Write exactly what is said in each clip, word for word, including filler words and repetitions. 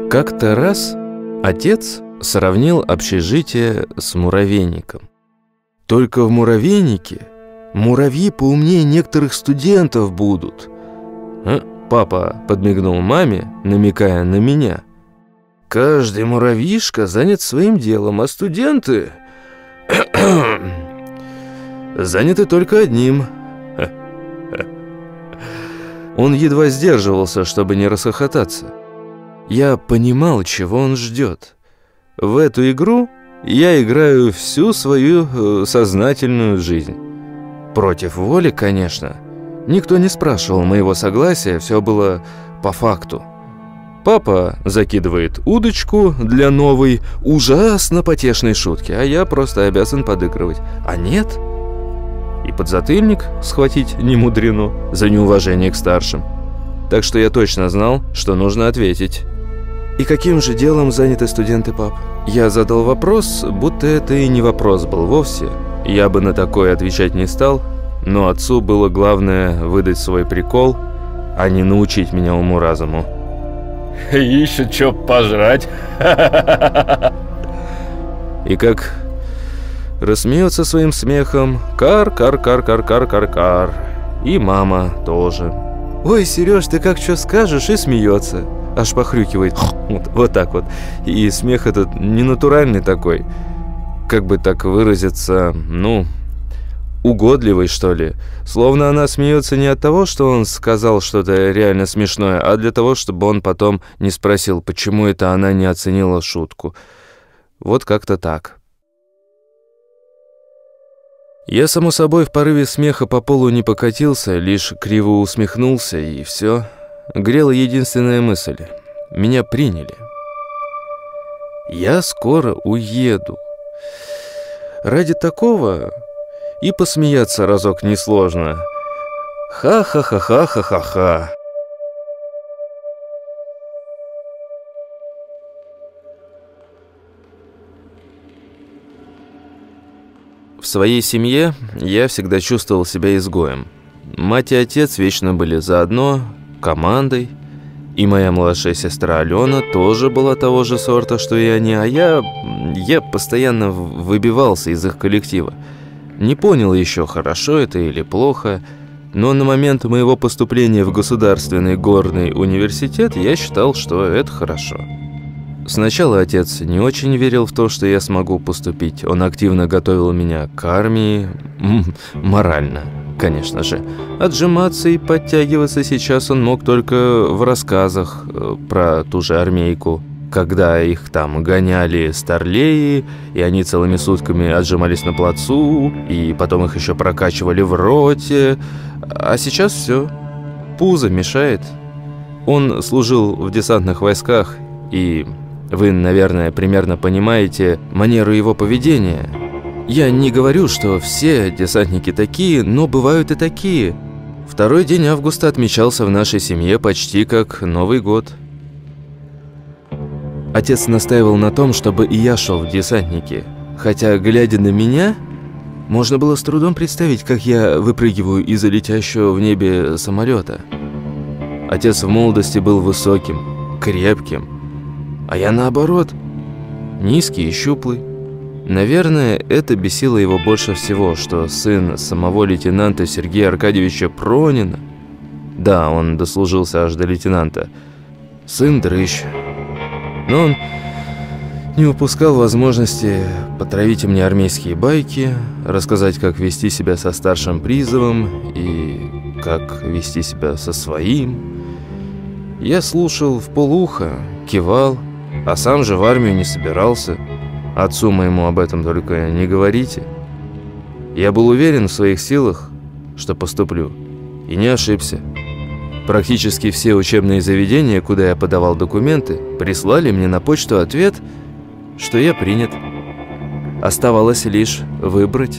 Как-то раз отец сравнил общежитие с муравейником. Только в муравейнике муравьи поумнее некоторых студентов будут. А? Папа подмигнул маме, намекая на меня. Каждый муравьишка занят своим делом, а студенты заняты только одним. Он едва сдерживался, чтобы не расхохотаться. Я понимал, чего он ждет. В эту игру я играю всю свою сознательную жизнь. Против воли, конечно. Никто не спрашивал моего согласия, все было по факту. Папа закидывает удочку для новой, ужасно потешной шутки, а я просто обязан подыгрывать. А нет? И подзатыльник схватить не мудрено за неуважение к старшим. Так что я точно знал, что нужно ответить. «И каким же делом заняты студенты, пап?» Я задал вопрос, будто это и не вопрос был вовсе. Я бы на такое отвечать не стал, но отцу было главное выдать свой прикол, а не научить меня уму-разуму. «Ищут чё пожрать». И как рассмеется своим смехом. Кар-кар-кар-кар-кар-кар-кар. И мама тоже. «Ой, Сереж, ты как что скажешь?» И смеется. Аж похрюкивает. Вот, вот так вот. И смех этот ненатуральный такой. Как бы так выразиться, ну, угодливый, что ли. Словно она смеется не от того, что он сказал что-то реально смешное, а для того, чтобы он потом не спросил, почему это она не оценила шутку. Вот как-то так. Я, само собой, в порыве смеха по полу не покатился, лишь криво усмехнулся, и все. Грела единственная мысль. Меня приняли. Я скоро уеду. Ради такого и посмеяться разок несложно. Ха-ха-ха-ха-ха-ха-ха. В своей семье я всегда чувствовал себя изгоем. Мать и отец вечно были заодно, командой, и моя младшая сестра Алена тоже была того же сорта, что и они, а я, я постоянно выбивался из их коллектива. Не понял еще, хорошо это или плохо, но на момент моего поступления в Государственный горный университет я считал, что это хорошо. Сначала отец не очень верил в то, что я смогу поступить. Он активно готовил меня к армии, морально, конечно же. Отжиматься и подтягиваться сейчас он мог только в рассказах про ту же армейку, когда их там гоняли старлеи, и они целыми сутками отжимались на плацу, и потом их еще прокачивали в роте. А сейчас все, пузо мешает. Он служил в десантных войсках, и вы, наверное, примерно понимаете манеру его поведения. Я не говорю, что все десантники такие, но бывают и такие. Второй день августа отмечался в нашей семье почти как Новый год. Отец настаивал на том, чтобы и я шел в десантники. Хотя, глядя на меня, можно было с трудом представить, как я выпрыгиваю из-за летящего в небе самолета. Отец в молодости был высоким, крепким, а я наоборот, низкий и щуплый. Наверное, это бесило его больше всего, что сын самого лейтенанта Сергея Аркадьевича Пронина, да, он дослужился аж до лейтенанта, сын дрыщ. Но он не упускал возможности потравить мне армейские байки, рассказать, как вести себя со старшим призовом и как вести себя со своим. Я слушал вполуха, кивал, а сам же в армию не собирался. Отцу моему об этом только не говорите. Я был уверен в своих силах, что поступлю, и не ошибся. Практически все учебные заведения, куда я подавал документы, прислали мне на почту ответ, что я принят. Оставалось лишь выбрать.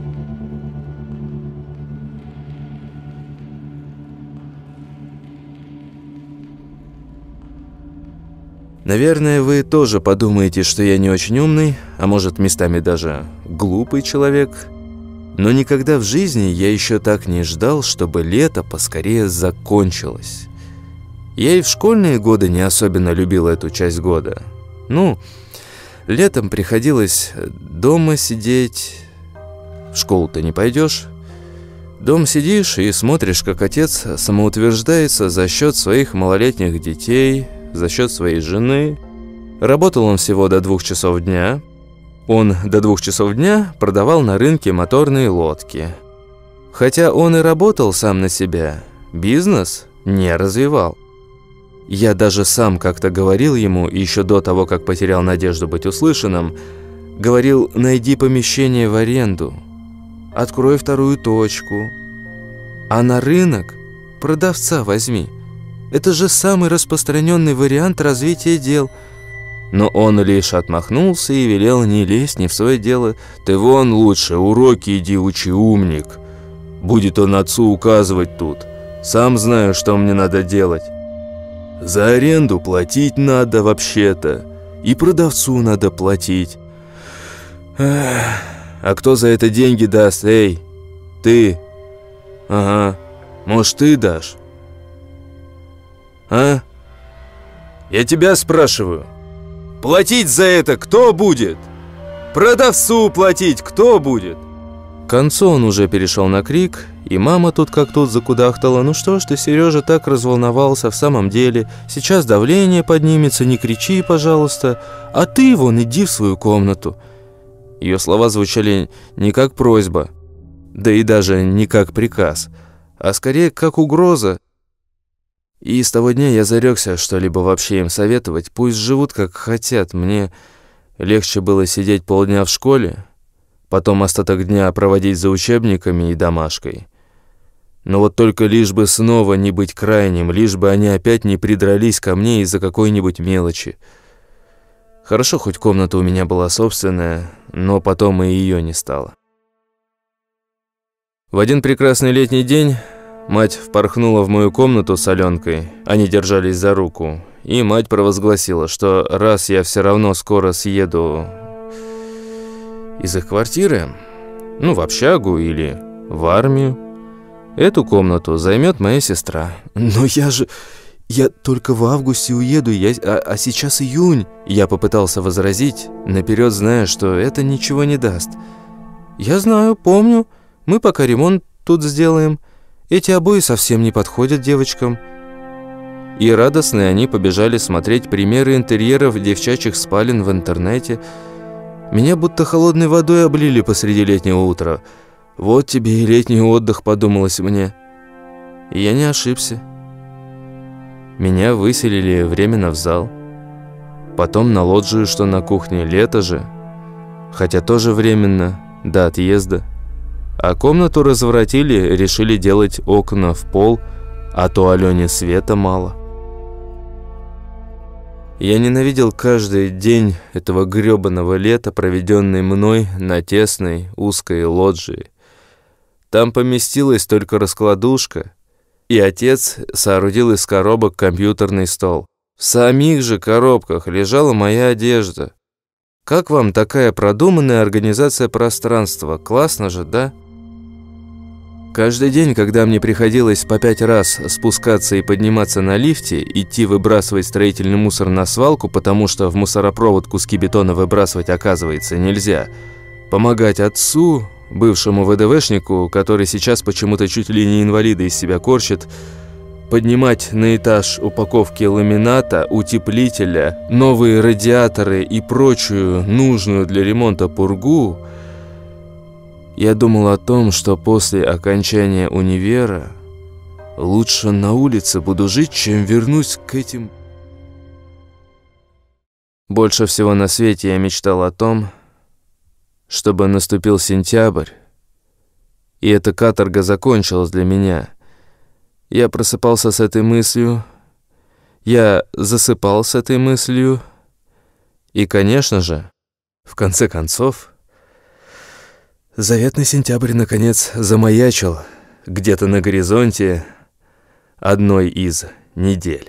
Наверное, вы тоже подумаете, что я не очень умный, а может, местами даже глупый человек. Но никогда в жизни я еще так не ждал, чтобы лето поскорее закончилось. Я и в школьные годы не особенно любил эту часть года. Ну, летом приходилось дома сидеть. В школу-то не пойдешь. Дома сидишь и смотришь, как отец самоутверждается за счет своих малолетних детей, за счет своей жены. Работал он всего до двух часов дня. Он до двух часов дня продавал на рынке моторные лодки. Хотя он и работал сам на себя, бизнес не развивал. Я даже сам как-то говорил ему, еще до того, как потерял надежду быть услышанным, говорил: найди помещение в аренду, открой вторую точку, а на рынок продавца возьми. Это же самый распространенный вариант развития дел. Но он лишь отмахнулся и велел не лезть не в свое дело. Ты вон лучше уроки иди учи, умник. Будет он отцу указывать тут. Сам знаю, что мне надо делать. За аренду платить надо вообще-то. И продавцу надо платить. Эх, а кто за это деньги даст? Эй, ты. Ага, может, ты дашь? А? Я тебя спрашиваю. Платить за это кто будет? Продавцу платить кто будет? К концу он уже перешел на крик, и мама тут как тут закудахтала: ну что ж ты, Сережа, так разволновался, в самом деле, сейчас давление поднимется, не кричи, пожалуйста, а ты вон иди в свою комнату. Ее слова звучали не как просьба, да и даже не как приказ, а скорее как угроза. И с того дня я зарекся что-либо вообще им советовать. Пусть живут как хотят. Мне легче было сидеть полдня в школе, потом остаток дня проводить за учебниками и домашкой. Но вот только лишь бы снова не быть крайним, лишь бы они опять не придрались ко мне из-за какой-нибудь мелочи. Хорошо, хоть комната у меня была собственная, но потом и ее не стало. В один прекрасный летний день мать впорхнула в мою комнату с Аленкой, они держались за руку, и мать провозгласила, что раз я все равно скоро съеду из их квартиры, ну, в общагу или в армию, эту комнату займет моя сестра. Но я же... я только в августе уеду, я, а, а сейчас июнь. Я попытался возразить, наперед зная, что это ничего не даст. Я знаю, помню, мы пока ремонт тут сделаем. Эти обои совсем не подходят девочкам. И радостные они побежали смотреть примеры интерьеров девчачьих спален в интернете. Меня будто холодной водой облили посреди летнего утра. Вот тебе и летний отдых, подумалось мне. И я не ошибся. Меня выселили временно в зал. Потом на лоджию, что на кухне, лето же. Хотя тоже временно, до отъезда. А комнату разворотили, решили делать окна в пол, а то Алене света мало. Я ненавидел каждый день этого грёбаного лета, проведенный мной на тесной, узкой лоджии. Там поместилась только раскладушка, и отец соорудил из коробок компьютерный стол. В самих же коробках лежала моя одежда. Как вам такая продуманная организация пространства? Классно же, да? Каждый день, когда мне приходилось по пять раз спускаться и подниматься на лифте, идти выбрасывать строительный мусор на свалку, потому что в мусоропровод куски бетона выбрасывать, оказывается, нельзя, помогать отцу, бывшему ВДВшнику, который сейчас почему-то чуть ли не инвалида из себя корчит, поднимать на этаж упаковки ламината, утеплителя, новые радиаторы и прочую нужную для ремонта пургу, я думал о том, что после окончания универа лучше на улице буду жить, чем вернусь к этим... Больше всего на свете я мечтал о том, чтобы наступил сентябрь, и эта каторга закончилась для меня. Я просыпался с этой мыслью, я засыпал с этой мыслью, и, конечно же, в конце концов, заветный сентябрь, наконец, замаячил где-то на горизонте одной из недель.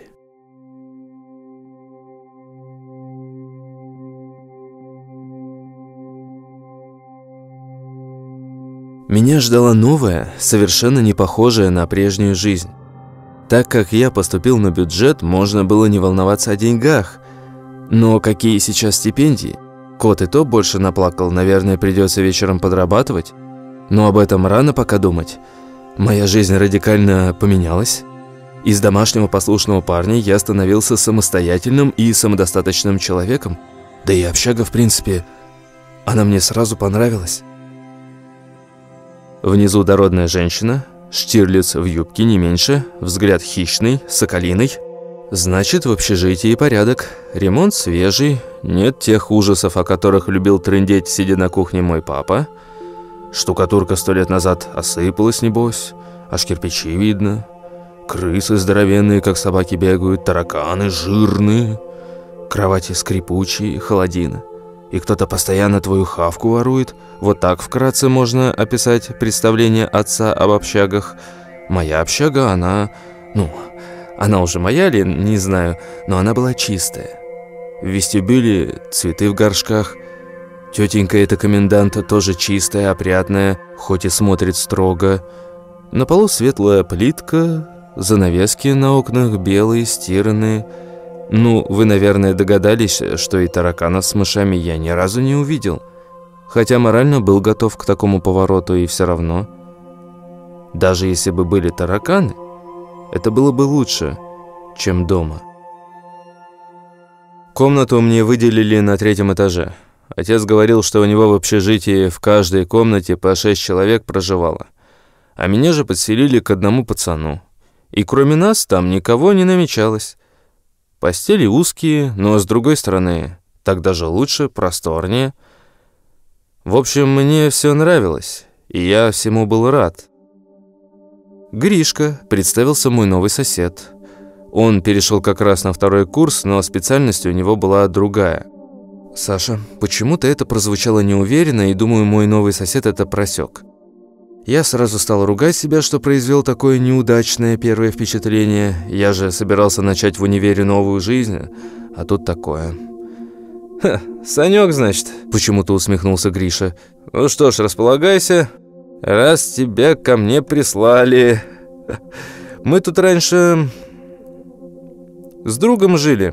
Меня ждала новая, совершенно не похожая на прежнюю жизнь. Так как я поступил на бюджет, можно было не волноваться о деньгах. Но какие сейчас стипендии? Кот и то больше наплакал, наверное, придется вечером подрабатывать. Но об этом рано пока думать. Моя жизнь радикально поменялась. Из домашнего послушного парня я становился самостоятельным и самодостаточным человеком. Да и общага, в принципе, она мне сразу понравилась. Внизу дородная женщина, Штирлиц в юбке не меньше, взгляд хищный, соколиный. Значит, в общежитии порядок, ремонт свежий, нет тех ужасов, о которых любил трындеть, сидя на кухне мой папа. Штукатурка сто лет назад осыпалась, небось, аж кирпичи видно. Крысы здоровенные, как собаки, бегают, тараканы жирные, кровати скрипучие, холодина. И кто-то постоянно твою хавку ворует. Вот так вкратце можно описать представление отца об общагах. Моя общага, она... Ну, она уже моя ли, не знаю, но она была чистая. В вестибюле цветы в горшках. Тетенька эта коменданта тоже чистая, опрятная, хоть и смотрит строго. На полу светлая плитка, занавески на окнах белые, стиранные. Ну, вы, наверное, догадались, что и тараканов с мышами я ни разу не увидел. Хотя морально был готов к такому повороту, и все равно. Даже если бы были тараканы, это было бы лучше, чем дома. Комнату мне выделили на третьем этаже. Отец говорил, что у него в общежитии в каждой комнате по шесть человек проживало. А меня же подселили к одному пацану. И кроме нас там никого не намечалось. Постели узкие, но с другой стороны, так даже лучше, просторнее. В общем, мне все нравилось, и я всему был рад. Гришка, представился мой новый сосед. Он перешел как раз на второй курс, но специальность у него была другая. Саша, почему-то это прозвучало неуверенно, и думаю, мой новый сосед это просек. Я сразу стал ругать себя, что произвел такое неудачное первое впечатление. Я же собирался начать в универе новую жизнь, а тут такое. «Ха, Санек, значит?» – почему-то усмехнулся Гриша. «Ну что ж, располагайся, раз тебя ко мне прислали. Мы тут раньше с другом жили,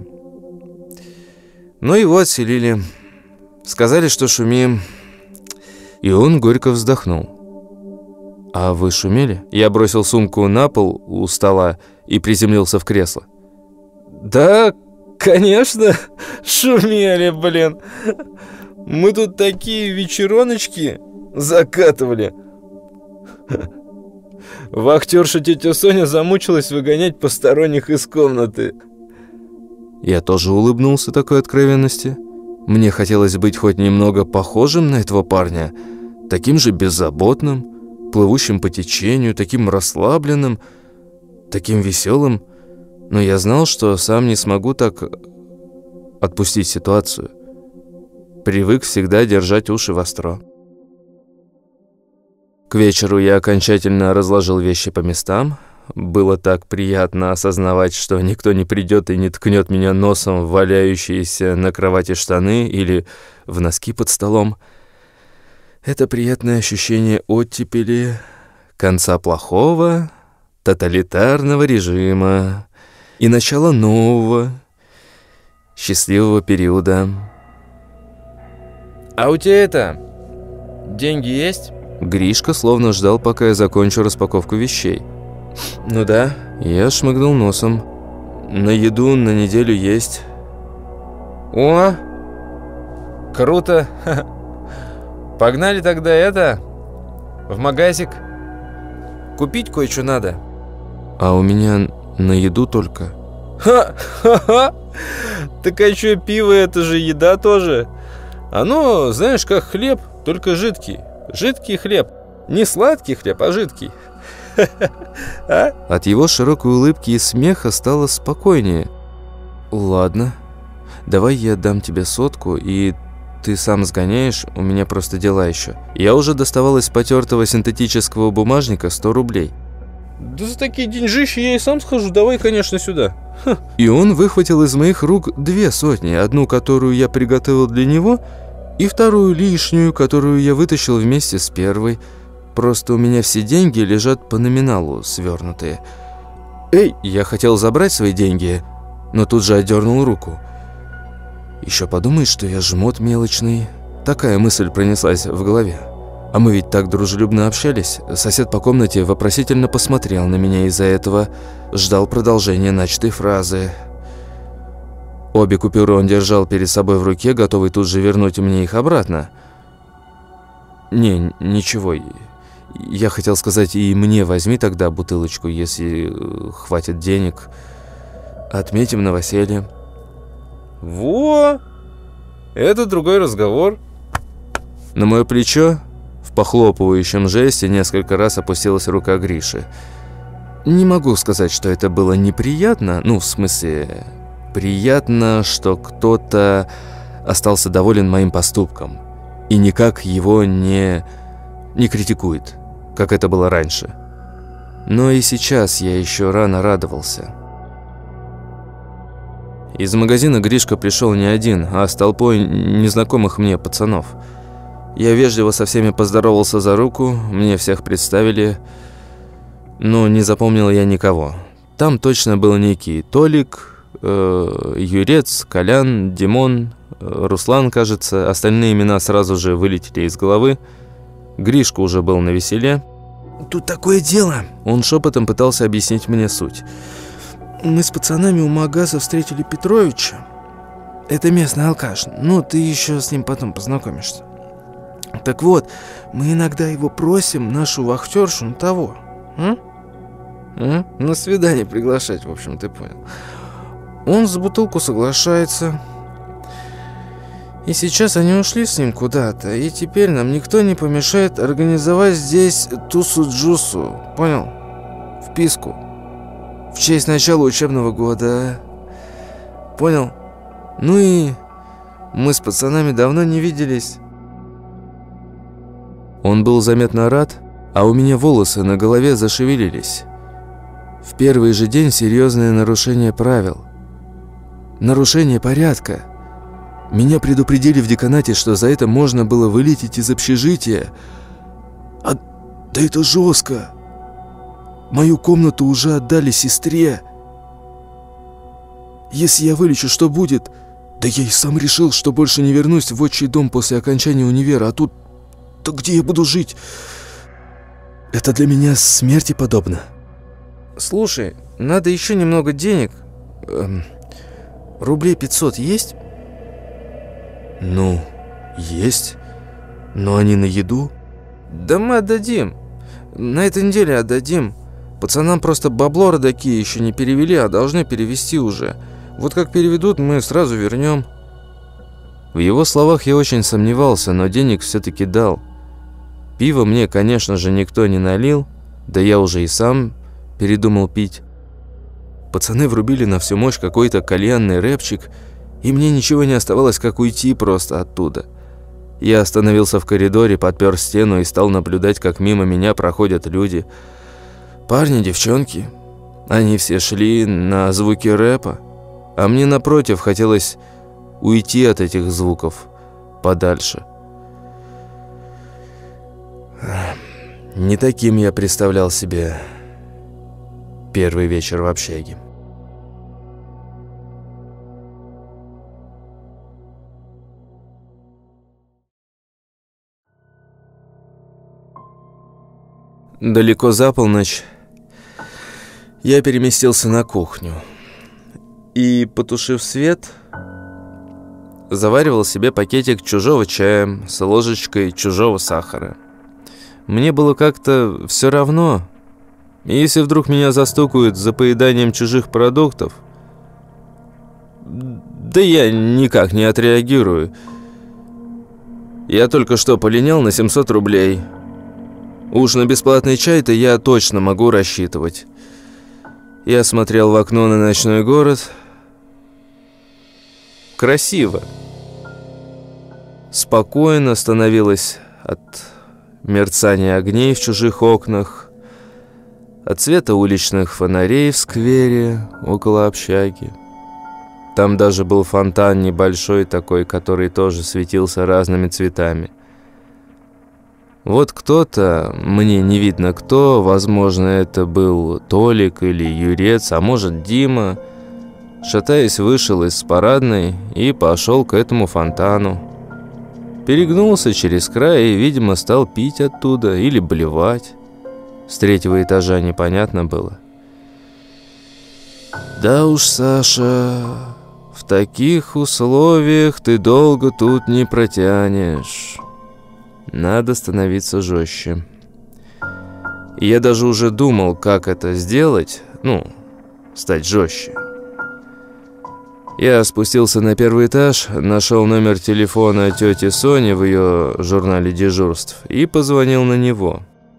но его отселили. Сказали, что шумим». И он горько вздохнул. «А вы шумели?» Я бросил сумку на пол у стола и приземлился в кресло. «Да, конечно, шумели, блин. Мы тут такие вечероночки закатывали. Вахтерша тетя Соня замучилась выгонять посторонних из комнаты». Я тоже улыбнулся такой откровенности. Мне хотелось быть хоть немного похожим на этого парня, таким же беззаботным, плывущим по течению, таким расслабленным, таким веселым. Но я знал, что сам не смогу так отпустить ситуацию. Привык всегда держать уши востро. К вечеру я окончательно разложил вещи по местам. Было так приятно осознавать, что никто не придет и не ткнет меня носом в валяющиеся на кровати штаны или в носки под столом. Это приятное ощущение оттепели, конца плохого, тоталитарного режима и начала нового, счастливого периода. «А у тебя это, деньги есть?» Гришка словно ждал, пока я закончу распаковку вещей. «Ну да». Я шмыгнул носом. «На еду на неделю есть». «О, круто! Погнали тогда это, в магазик. Купить кое-что надо». «А у меня на еду только». «Ха-ха-ха! Так а что, пиво это же еда тоже? Оно, знаешь, как хлеб, только жидкий. Жидкий хлеб. Не сладкий хлеб, а жидкий». А? От его широкой улыбки и смеха стало спокойнее. «Ладно, давай я дам тебе сотку, и ты сам сгоняешь, у меня просто дела еще». Я уже доставал из потертого синтетического бумажника сто рублей. «Да за такие деньжищи я и сам схожу, давай, конечно, сюда». Ха. И он выхватил из моих рук две сотни, одну, которую я приготовил для него, и вторую лишнюю, которую я вытащил вместе с первой. Просто у меня все деньги лежат по номиналу свернутые. «Эй!» Я хотел забрать свои деньги, но тут же отдернул руку. Еще подумает, что я жмот мелочный. Такая мысль пронеслась в голове. А мы ведь так дружелюбно общались. Сосед по комнате вопросительно посмотрел на меня, из-за этого ждал продолжения начатой фразы. Обе купюры он держал перед собой в руке, готовый тут же вернуть мне их обратно. Не, ничего. Я хотел сказать, и мне возьми тогда бутылочку, если хватит денег. Отметим новоселье. Во! Это другой разговор. На мое плечо в похлопывающем жесте несколько раз опустилась рука Гриши. Не могу сказать, что это было неприятно. Ну, в смысле, приятно, что кто-то остался доволен моим поступком и никак его не, не критикует, как это было раньше. Но и сейчас я еще рано радовался. Из магазина Гришка пришел не один, а с толпой незнакомых мне пацанов. Я вежливо со всеми поздоровался за руку, мне всех представили, но не запомнил я никого. Там точно был некий Толик, э, Юрец, Колян, Димон, э, Руслан, кажется. Остальные имена сразу же вылетели из головы. Гришка уже был навеселе. «Тут такое дело!» Он шепотом пытался объяснить мне суть. «Мы с пацанами у магаза встретили Петровича. Это местный алкаш. Ну, ты еще с ним потом познакомишься. Так вот, мы иногда его просим, нашу вахтершу, ну того. А? А? На свидание приглашать, в общем, ты понял. Он за бутылку соглашается. И сейчас они ушли с ним куда-то, и теперь нам никто не помешает организовать здесь тусу-джусу. Понял? Вписку. В честь начала учебного года. Понял? Ну и мы с пацанами давно не виделись». Он был заметно рад, а у меня волосы на голове зашевелились. В первый же день серьезное нарушение правил. Нарушение порядка. Меня предупредили в деканате, что за это можно было вылететь из общежития. А да это жестко. Мою комнату уже отдали сестре. Если я вылечу, что будет? Да я и сам решил, что больше не вернусь в отчий дом после окончания универа, а тут... То где я буду жить? Это для меня смерти подобно. Слушай, надо еще немного денег. Эм, рублей пятьсот есть? Ну, есть. Но они на еду. Да мы отдадим. На этой неделе отдадим. Пацанам просто бабло родаки еще не перевели, а должны перевести уже. Вот как переведут, мы сразу вернем. В его словах я очень сомневался, но денег все-таки дал. Пиво мне, конечно же, никто не налил, да я уже и сам передумал пить. Пацаны врубили на всю мощь какой-то кальянный рэпчик, и мне ничего не оставалось, как уйти просто оттуда. Я остановился в коридоре, подпер стену и стал наблюдать, как мимо меня проходят люди. Парни, девчонки. Они все шли на звуки рэпа, а мне, напротив, хотелось уйти от этих звуков подальше. Не таким я представлял себе первый вечер в общаге. Далеко за полночь я переместился на кухню и, потушив свет, заваривал себе пакетик чужого чая с ложечкой чужого сахара. Мне было как-то все равно. Если вдруг меня застукают за поеданием чужих продуктов, да я никак не отреагирую. Я только что полинял на семьсот рублей. Уж на бесплатный чай-то я точно могу рассчитывать. Я смотрел в окно на ночной город. Красиво. Спокойно становилось от мерцания огней в чужих окнах, от света уличных фонарей в сквере около общаги. Там даже был фонтан небольшой такой, который тоже светился разными цветами. Вот кто-то, мне не видно кто, возможно, это был Толик или Юрец, а может Дима, шатаясь, вышел из парадной и пошел к этому фонтану. Перегнулся через край и, видимо, стал пить оттуда или блевать. С третьего этажа непонятно было. Да уж, Саша, в таких условиях ты долго тут не протянешь. Надо становиться жестче. И я даже уже думал, как это сделать, ну, стать жестче. Я спустился на первый этаж, нашел номер телефона тети Сони в ее журнале дежурств и позвонил на него.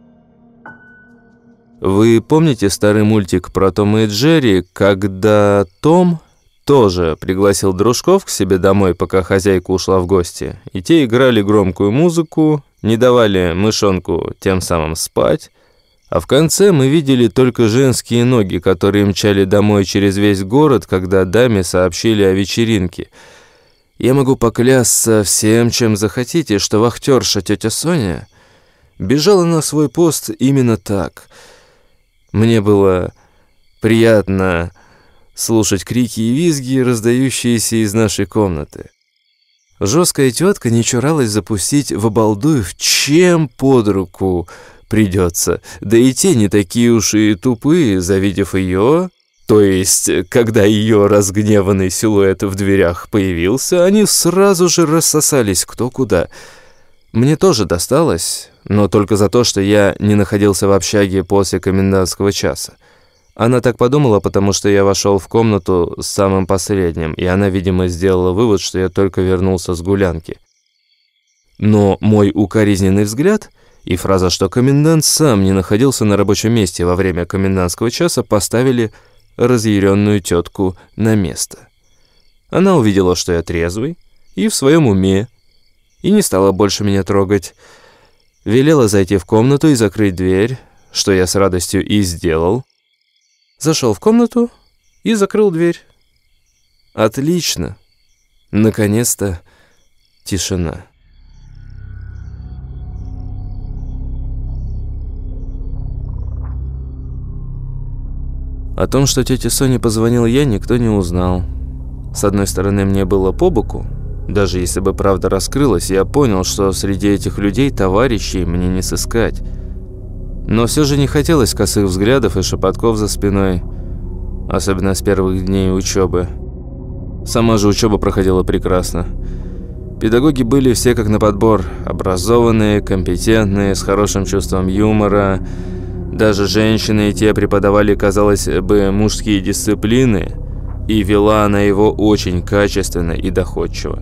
Вы помните старый мультик про Тома и Джерри, когда Том тоже пригласил дружков к себе домой, пока хозяйка ушла в гости, и те играли громкую музыку, не давали мышонку тем самым спать, а в конце мы видели только женские ноги, которые мчали домой через весь город, когда даме сообщили о вечеринке. Я могу поклясться всем, чем захотите, что вахтерша тетя Соня бежала на свой пост именно так. Мне было приятно слушать крики и визги, раздающиеся из нашей комнаты. Жесткая тетка не чуралась запустить в обалдуев, чем под руку придется. Да и те не такие уж и тупые, завидев ее, то есть, когда ее разгневанный силуэт в дверях появился, они сразу же рассосались кто куда. Мне тоже досталось, но только за то, что я не находился в общаге после комендантского часа. Она так подумала, потому что я вошел в комнату с самым последним, и она, видимо, сделала вывод, что я только вернулся с гулянки. Но мой укоризненный взгляд и фраза, что комендант сам не находился на рабочем месте во время комендантского часа, поставили разъяренную тетку на место. Она увидела, что я трезвый и в своем уме, и не стала больше меня трогать. Велела зайти в комнату и закрыть дверь, что я с радостью и сделал. Зашел в комнату и закрыл дверь. Отлично. Наконец-то тишина. О том, что тете Соне позвонил я, никто не узнал. С одной стороны, мне было по боку. Даже если бы правда раскрылась, я понял, что среди этих людей товарищей мне не сыскать. Но все же не хотелось косых взглядов и шепотков за спиной, особенно с первых дней учебы. Сама же учеба проходила прекрасно. Педагоги были все как на подбор, образованные, компетентные, с хорошим чувством юмора. Даже женщины и те преподавали, казалось бы, мужские дисциплины, и вела она его очень качественно и доходчиво.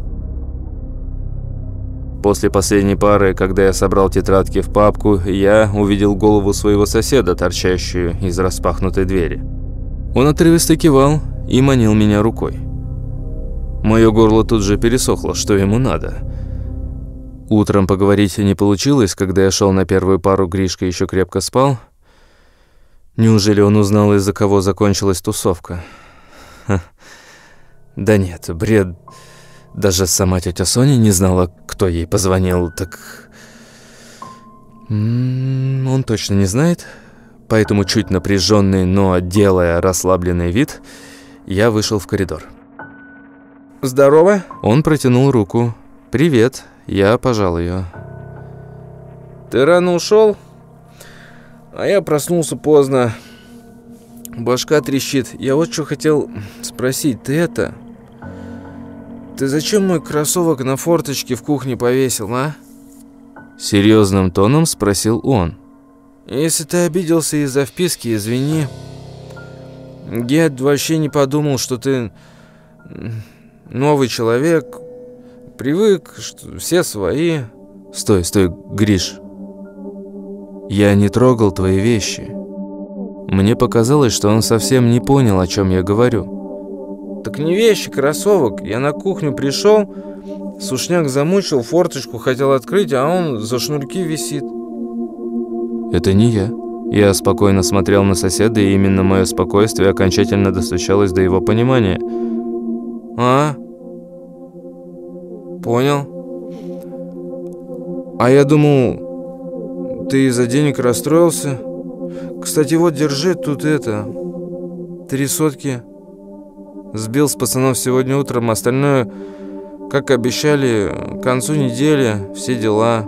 После последней пары, когда я собрал тетрадки в папку, я увидел голову своего соседа, торчащую из распахнутой двери. Он отрывисто кивал и манил меня рукой. Мое горло тут же пересохло, что ему надо. Утром поговорить не получилось, когда я шел на первую пару, Гришка еще крепко спал. Неужели он узнал, из-за кого закончилась тусовка? Ха. Да нет, бред. Даже сама тетя Соня не знала, кто ей позвонил, так... М-м, он точно не знает. Поэтому, чуть напряженный, но делая расслабленный вид, я вышел в коридор. Здорово. Он протянул руку. Привет, я пожал ее. Ты рано ушел? А я проснулся поздно. Башка трещит. Я вот что хотел спросить. Ты это... Ты зачем мой кроссовок на форточке в кухне повесил, а? Серьезным тоном спросил он. Если ты обиделся из-за вписки, извини. Я вообще не подумал, что ты новый человек. Привык, что все свои. Стой, стой, Гриш. Я не трогал твои вещи. Мне показалось, что он совсем не понял, о чем я говорю. Так не вещи, кроссовок. Я на кухню пришел, сушняк замучил, форточку хотел открыть, а он за шнурки висит. Это не я. Я спокойно смотрел на соседа, и именно мое спокойствие окончательно достучалось до его понимания. А? Понял. А я думал, Ты из-за денег расстроился? Кстати, вот, держи тут это... Три сотки. Сбил с пацанов сегодня утром. Остальное, как обещали, к концу недели. Все дела.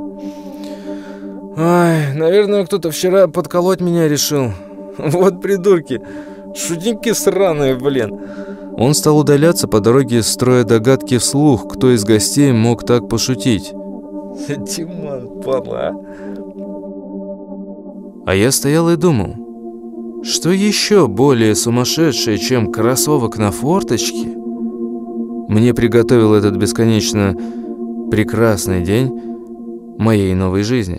Ай, наверное, кто-то вчера подколоть меня решил. Вот придурки. Шутники сраные, блин. Он стал удаляться по дороге, строя догадки вслух, кто из гостей мог так пошутить. Диман, падла. А я стоял и думал, что еще более сумасшедшее, чем кроссовок на форточке, мне приготовил этот бесконечно прекрасный день моей новой жизни.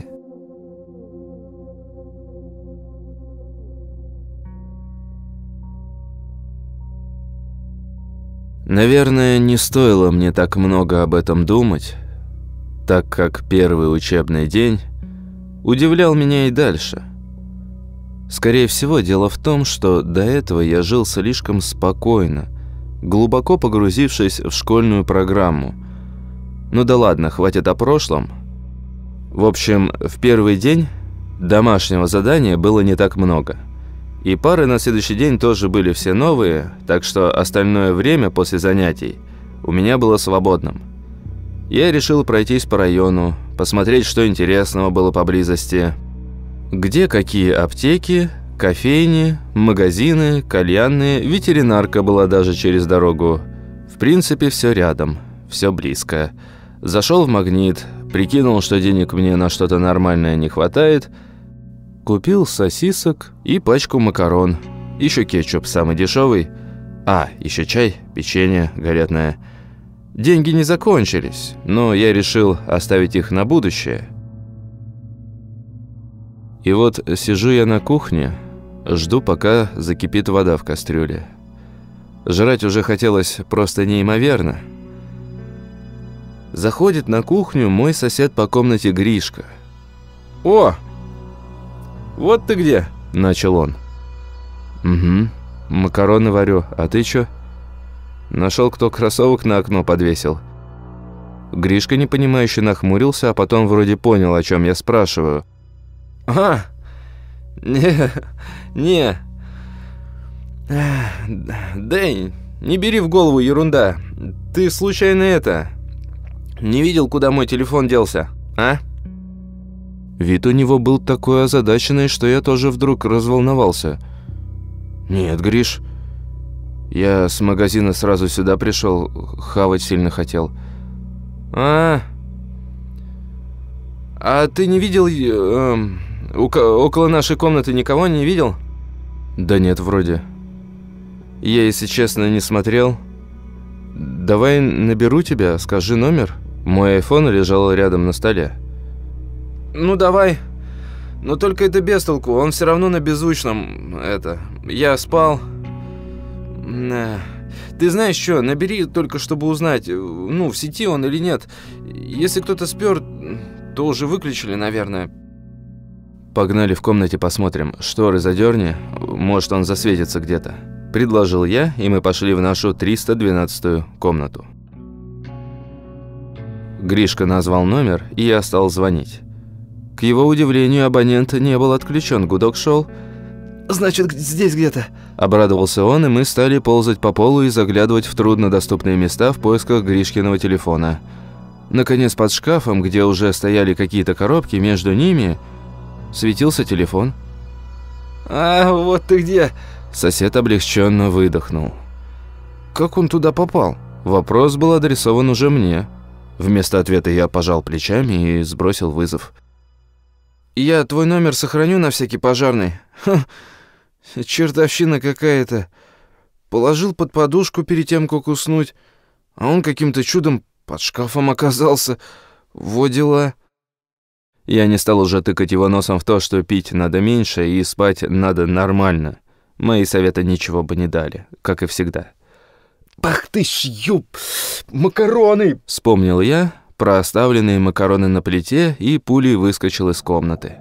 Наверное, не стоило мне так много об этом думать, так как первый учебный день удивлял меня и дальше. Скорее всего, дело в том, что до этого я жил слишком спокойно, глубоко погрузившись в школьную программу. Ну да ладно, хватит о прошлом. В общем, в первый день домашнего задания было не так много. И пары на следующий день тоже были все новые, так что остальное время после занятий у меня было свободным. Я решил пройтись по району, посмотреть, что интересного было поблизости. Где какие аптеки, кофейни, магазины, кальянные, ветеринарка была даже через дорогу. В принципе, все рядом, все близко. Зашел в Магнит, прикинул, что денег мне на что-то нормальное не хватает. Купил сосисок и пачку макарон. Еще кетчуп самый дешевый. А, еще чай, печенье галетное. Деньги не закончились, но я решил оставить их на будущее. И вот сижу я на кухне, жду, пока закипит вода в кастрюле. Жрать уже хотелось просто неимоверно. Заходит на кухню мой сосед по комнате Гришка. «О! Вот ты где!» – начал он. «Угу, макароны варю, а ты чё?» Нашел, кто кроссовок на окно подвесил. Гришка непонимающе нахмурился, а потом вроде понял, о чем я спрашиваю. «А, не, не, Дэнь, не бери в голову, ерунда. Ты случайно это, не видел, куда мой телефон делся, а?» Вид у него был такой озадаченный, что я тоже вдруг разволновался. «Нет, Гриш, я с магазина сразу сюда пришел, хавать сильно хотел». «А, а ты не видел, э, около нашей комнаты никого не видел?» «Да нет, вроде. Я, если честно, не смотрел. Давай наберу тебя, скажи номер». Мой айфон лежал рядом на столе. «Ну давай, но только это без толку, он все равно на беззвучном, это, я спал. Ты знаешь что, набери только, чтобы узнать, ну, в сети он или нет. Если кто-то спер, то уже выключили, наверное». «Погнали в комнате посмотрим, шторы задерни, может он засветится где-то», – предложил я, и мы пошли в нашу триста двенадцатую комнату. Гришка назвал номер, и я стал звонить. К его удивлению, абонент не был отключен, гудок шел. «Значит, здесь где-то», – обрадовался он, и мы стали ползать по полу и заглядывать в труднодоступные места в поисках Гришкиного телефона. Наконец, под шкафом, где уже стояли какие-то коробки, между ними светился телефон. «А, вот ты где!» Сосед облегченно выдохнул. «Как он туда попал?» Вопрос был адресован уже мне. Вместо ответа я пожал плечами и сбросил вызов. «Я твой номер сохраню на всякий пожарный. Ха, чертовщина какая-то. Положил под подушку перед тем, как уснуть, а он каким-то чудом под шкафом оказался. Во дела». Я не стал уже тыкать его носом в то, что пить надо меньше и спать надо нормально. Мои советы ничего бы не дали, как и всегда. «Ах ты ж, ёб, макароны!» – вспомнил я про оставленные макароны на плите и пулей выскочил из комнаты.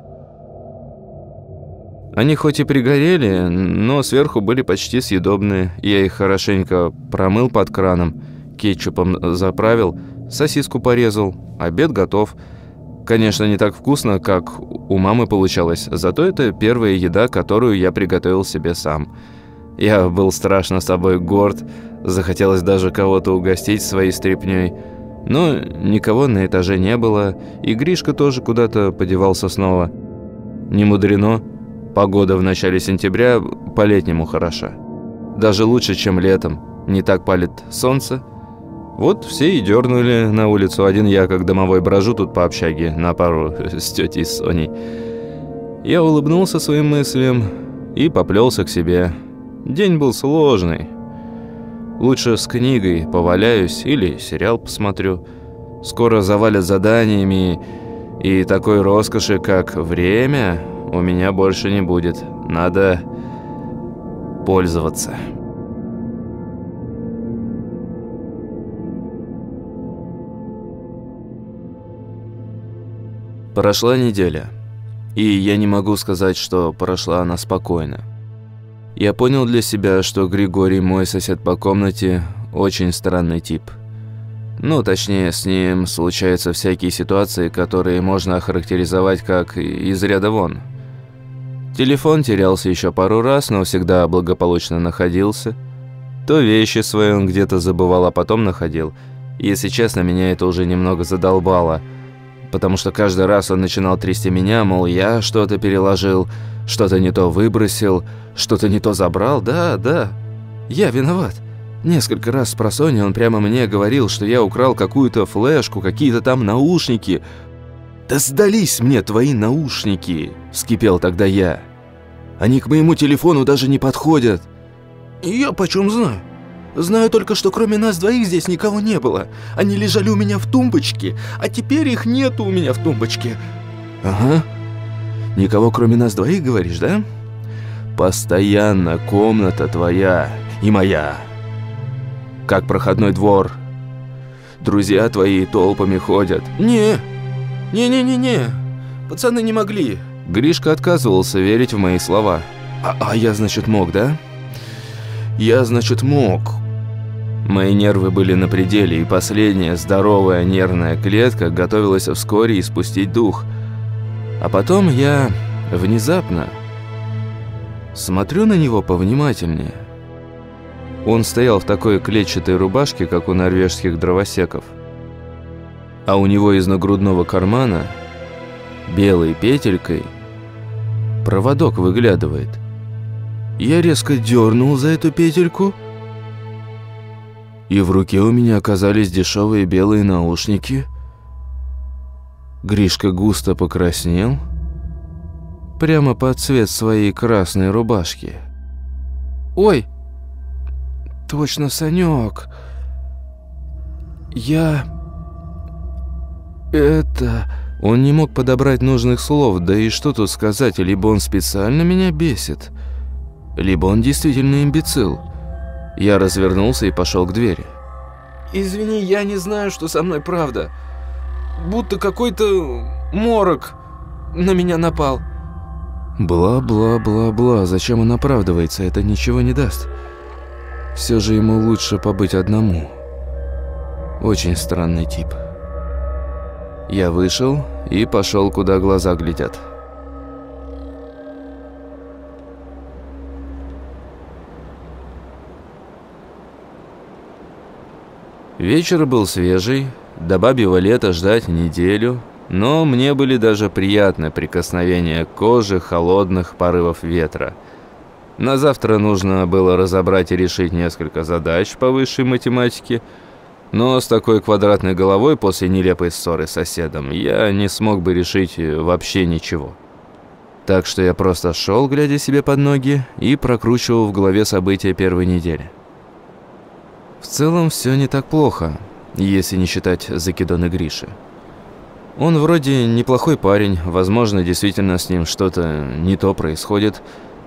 Они хоть и пригорели, но сверху были почти съедобные. Я их хорошенько промыл под краном, кетчупом заправил, сосиску порезал, обед готов. Конечно, не так вкусно, как у мамы получалось, зато это первая еда, которую я приготовил себе сам. Я был страшно собой горд, захотелось даже кого-то угостить своей стряпнёй. Но никого на этаже не было, и Гришка тоже куда-то подевался снова. Не мудрено, погода в начале сентября по-летнему хороша. Даже лучше, чем летом, не так палит солнце. Вот все и дернули на улицу. Один я, как домовой, брожу тут по общаге на пару с тетей Соней. Я улыбнулся своим мыслям и поплелся к себе. День был сложный. Лучше с книгой поваляюсь или сериал посмотрю. Скоро завалят заданиями, и такой роскоши, как время, у меня больше не будет. Надо пользоваться. Прошла неделя, и я не могу сказать, что прошла она спокойно. Я понял для себя, что Григорий, мой сосед по комнате, очень странный тип. Ну, точнее, с ним случаются всякие ситуации, которые можно охарактеризовать как из ряда вон. Телефон терялся еще пару раз, но всегда благополучно находился. То вещи свои он где-то забывал, а потом находил. И, если честно, меня это уже немного задолбало, потому что каждый раз он начинал трясти меня, мол, я что-то переложил, что-то не то выбросил, что-то не то забрал. Да, да, я виноват. Несколько раз с просонья он прямо мне говорил, что я украл какую-то флешку, какие-то там наушники. «Да сдались мне твои наушники!» – вскипел тогда я. «Они к моему телефону даже не подходят». «Я почем знаю? Знаю только, что кроме нас двоих здесь никого не было. Они лежали у меня в тумбочке, а теперь их нету у меня в тумбочке». «Ага. Никого кроме нас двоих, говоришь, да? Постоянно комната твоя и моя. Как проходной двор. Друзья твои толпами ходят». «Не, не-не-не-не, пацаны не могли». Гришка отказывался верить в мои слова. «А, а я, значит, мог, да? Я, значит, мог». Мои нервы были на пределе, и последняя здоровая нервная клетка готовилась вскоре испустить дух. А потом я внезапно смотрю на него повнимательнее. Он стоял в такой клетчатой рубашке, как у норвежских дровосеков. А у него из нагрудного кармана белой петелькой проводок выглядывает. Я резко дернул за эту петельку, и в руке у меня оказались дешевые белые наушники. Гришка густо покраснел, прямо под цвет своей красной рубашки. «Ой, точно, Санек. Я... это...» Он не мог подобрать нужных слов, да и что тут сказать, либо он специально меня бесит, либо он действительно имбецил. Я развернулся и пошел к двери. «Извини, я не знаю, что со мной правда. Будто какой-то морок на меня напал». Бла-бла-бла-бла. Зачем он оправдывается? Это ничего не даст. Все же ему лучше побыть одному. Очень странный тип. Я вышел и пошел, куда глаза глядят. Вечер был свежий, до бабьего лета ждать неделю, но мне были даже приятны прикосновения кожи холодных порывов ветра. На завтра нужно было разобрать и решить несколько задач по высшей математике, но с такой квадратной головой после нелепой ссоры с соседом я не смог бы решить вообще ничего. Так что я просто шел, глядя себе под ноги, и прокручивал в голове события первой недели. В целом все не так плохо, если не считать закидоны Гриши. Он вроде неплохой парень, возможно, действительно с ним что-то не то происходит.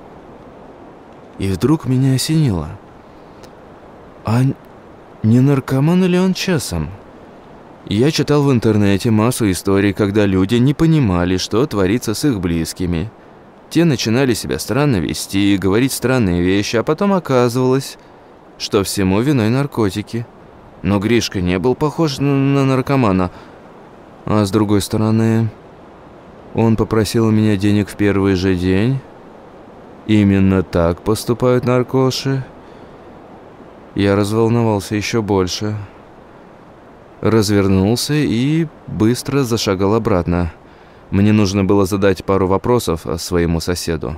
И вдруг меня осенило. А не наркоман ли он часом? Я читал в интернете массу историй, когда люди не понимали, что творится с их близкими. Те начинали себя странно вести, говорить странные вещи, а потом оказывалось, что всему виной наркотики. Но Гришка не был похож на наркомана. А с другой стороны, он попросил у меня денег в первый же день. Именно так поступают наркоши. Я разволновался еще больше. Развернулся и быстро зашагал обратно. Мне нужно было задать пару вопросов своему соседу.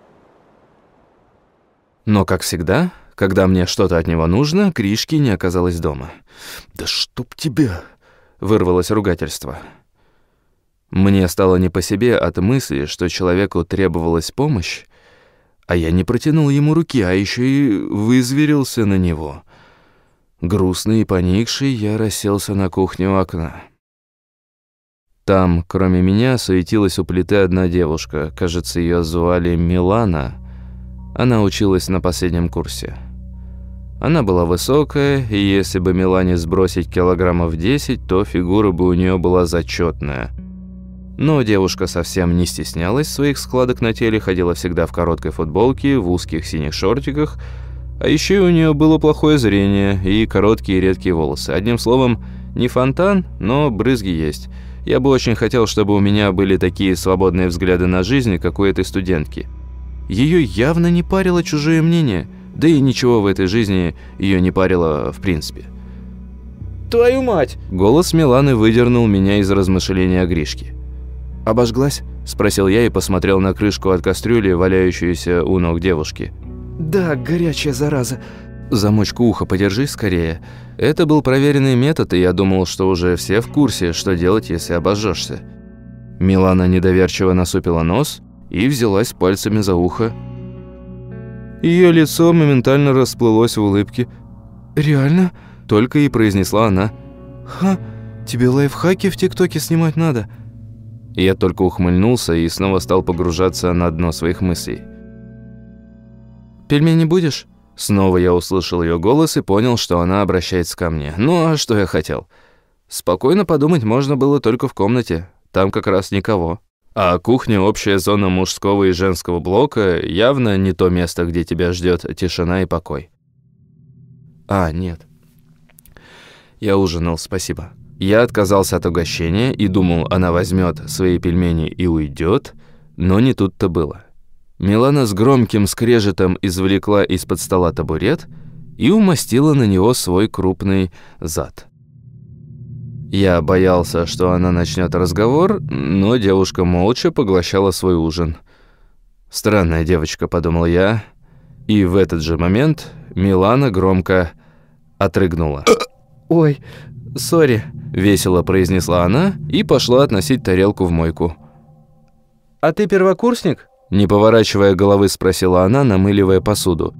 Но, как всегда, когда мне что-то от него нужно, Гришки не оказалось дома. «Да чтоб тебя!» — вырвалось ругательство. Мне стало не по себе от мысли, что человеку требовалась помощь, а я не протянул ему руки, а еще и вызверился на него. Грустный и поникший, я расселся на кухне у окна. Там, кроме меня, суетилась у плиты одна девушка. Кажется, ее звали Милана. Она училась на последнем курсе. Она была высокая, и если бы Милане сбросить килограммов десять, то фигура бы у нее была зачетная. Но девушка совсем не стеснялась своих складок на теле, ходила всегда в короткой футболке, в узких синих шортиках, а еще у нее было плохое зрение и короткие редкие волосы. Одним словом, не фонтан, но брызги есть. Я бы очень хотел, чтобы у меня были такие свободные взгляды на жизнь, как у этой студентки. Ее явно не парило чужое мнение, да и ничего в этой жизни ее не парило в принципе. Твою мать! Голос Миланы выдернул меня из размышления о Гришке. «Обожглась?» – спросил я и посмотрел на крышку от кастрюли, валяющуюся у ног девушки. Да, горячая зараза. «Замочку уха подержи скорее». Это был проверенный метод, и я думал, что уже все в курсе, что делать, если обожжешься. Милана недоверчиво насупила нос и взялась пальцами за ухо. Ее лицо моментально расплылось в улыбке. «Реально?» – только и произнесла она. «Ха, тебе лайфхаки в ТикТоке снимать надо». Я только ухмыльнулся и снова стал погружаться на дно своих мыслей. «Пельмени будешь?» Снова я услышал ее голос и понял, что она обращается ко мне. Ну, а что я хотел? Спокойно подумать можно было только в комнате. Там как раз никого. А кухня – общая зона мужского и женского блока, явно не то место, где тебя ждет тишина и покой. А, нет. Я ужинал, спасибо. Я отказался от угощения и думал, она возьмет свои пельмени и уйдет, но не тут-то было. Милана с громким скрежетом извлекла из-под стола табурет и умастила на него свой крупный зад. Я боялся, что она начнет разговор, но девушка молча поглощала свой ужин. «Странная девочка», — подумал я, и в этот же момент Милана громко отрыгнула. «Ой, сори», — весело произнесла она и пошла относить тарелку в мойку. «А ты первокурсник?» Не поворачивая головы, спросила она, намыливая посуду.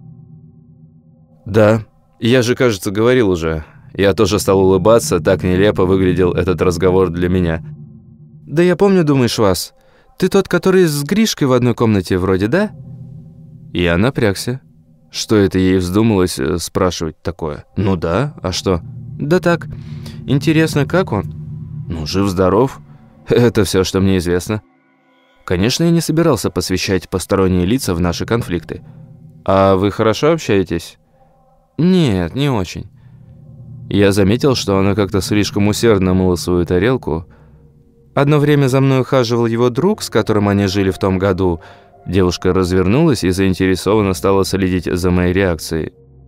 «Да, я же, кажется, говорил уже». Я тоже стал улыбаться, так нелепо выглядел этот разговор для меня. «Да я помню, думаешь, вас. Ты тот, который с Гришкой в одной комнате вроде, да?» Я напрягся. Что это ей вздумалось спрашивать такое? «Ну да, а что?» «Да так. Интересно, как он?» «Ну, жив-здоров. Это все, что мне известно». Конечно, я не собирался посвящать посторонние лица в наши конфликты. «А вы хорошо общаетесь?» «Нет, не очень». Я заметил, что она как-то слишком усердно мыла свою тарелку. «Одно время за мной ухаживал его друг, с которым они жили в том году». Девушка развернулась и заинтересованно стала следить за моей реакцией.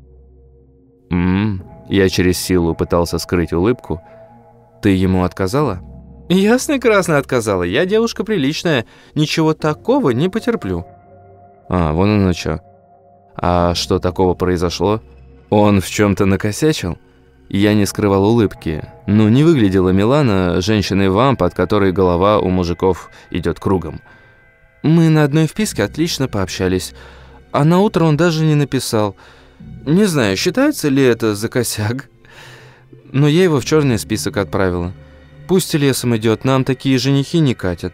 «М-м-м». Я через силу пытался скрыть улыбку. «Ты ему отказала?» «Ясно и красно отказала. Я девушка приличная. Ничего такого не потерплю». «А, вон оно что. А что такого произошло? Он в чем-то накосячил?» Я не скрывал улыбки. Ну, не выглядела Милана женщиной-вамп, от которой голова у мужиков идет кругом. «Мы на одной вписке отлично пообщались. А на утро он даже не написал. Не знаю, считается ли это за косяк. Но я его в черный список отправила. Пусть лесом идет, нам такие женихи не катят».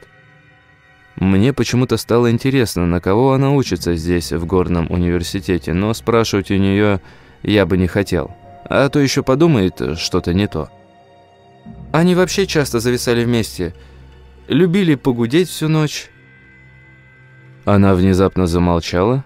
Мне почему-то стало интересно, на кого она учится здесь, в горном университете, но спрашивать у нее я бы не хотел. А то еще подумает что-то не то. Они вообще часто зависали вместе. Любили погудеть всю ночь. Она внезапно замолчала.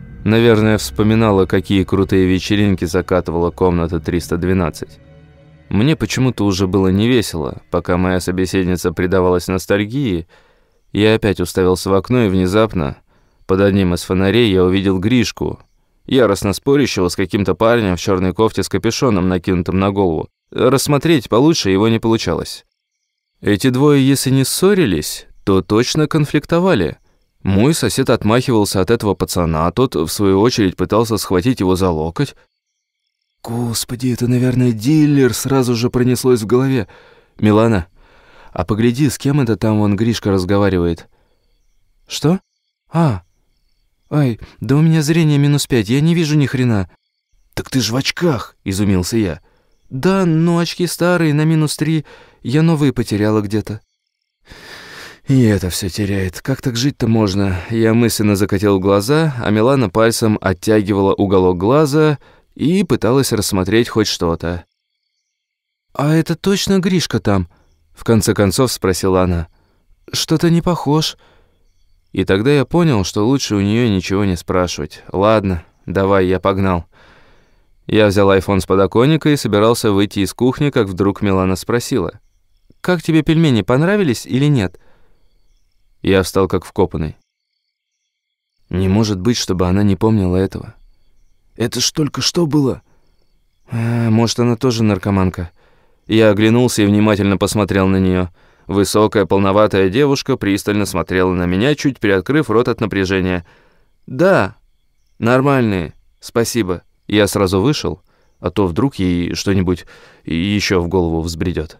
Наверное, вспоминала, какие крутые вечеринки закатывала комната триста двенадцать. Мне почему-то уже было невесело, пока моя собеседница предавалась ностальгии. Я опять уставился в окно, и внезапно под одним из фонарей я увидел Гришку, яростно спорящего с каким-то парнем в черной кофте с капюшоном, накинутым на голову. Рассмотреть получше его не получалось. Эти двое, если не ссорились, то точно конфликтовали. Мой сосед отмахивался от этого пацана, а тот, в свою очередь, пытался схватить его за локоть. «Господи, это, наверное, дилер», сразу же пронеслось в голове. «Милана, а погляди, с кем это там вон Гришка разговаривает?» «Что? А, ай, да у меня зрение минус пять, я не вижу ни хрена». «Так ты ж в очках», — изумился я. «Да, но очки старые, на минус три, я новые потеряла где-то». И это все теряет. Как так жить-то можно? Я мысленно закатил глаза, а Милана пальцем оттягивала уголок глаза и пыталась рассмотреть хоть что-то. «А это точно Гришка там?» — в конце концов спросила она. «Что-то не похож». И тогда я понял, что лучше у нее ничего не спрашивать. «Ладно, давай, я погнал». Я взял айфон с подоконника и собирался выйти из кухни, как вдруг Милана спросила: «Как тебе пельмени, понравились или нет?» Я встал как вкопанный. Не может быть, чтобы она не помнила этого. Это ж только что было. А, может, она тоже наркоманка. Я оглянулся и внимательно посмотрел на нее. Высокая, полноватая девушка пристально смотрела на меня, чуть приоткрыв рот от напряжения. «Да, нормальные, спасибо». Я сразу вышел, а то вдруг ей что-нибудь еще в голову взбредет.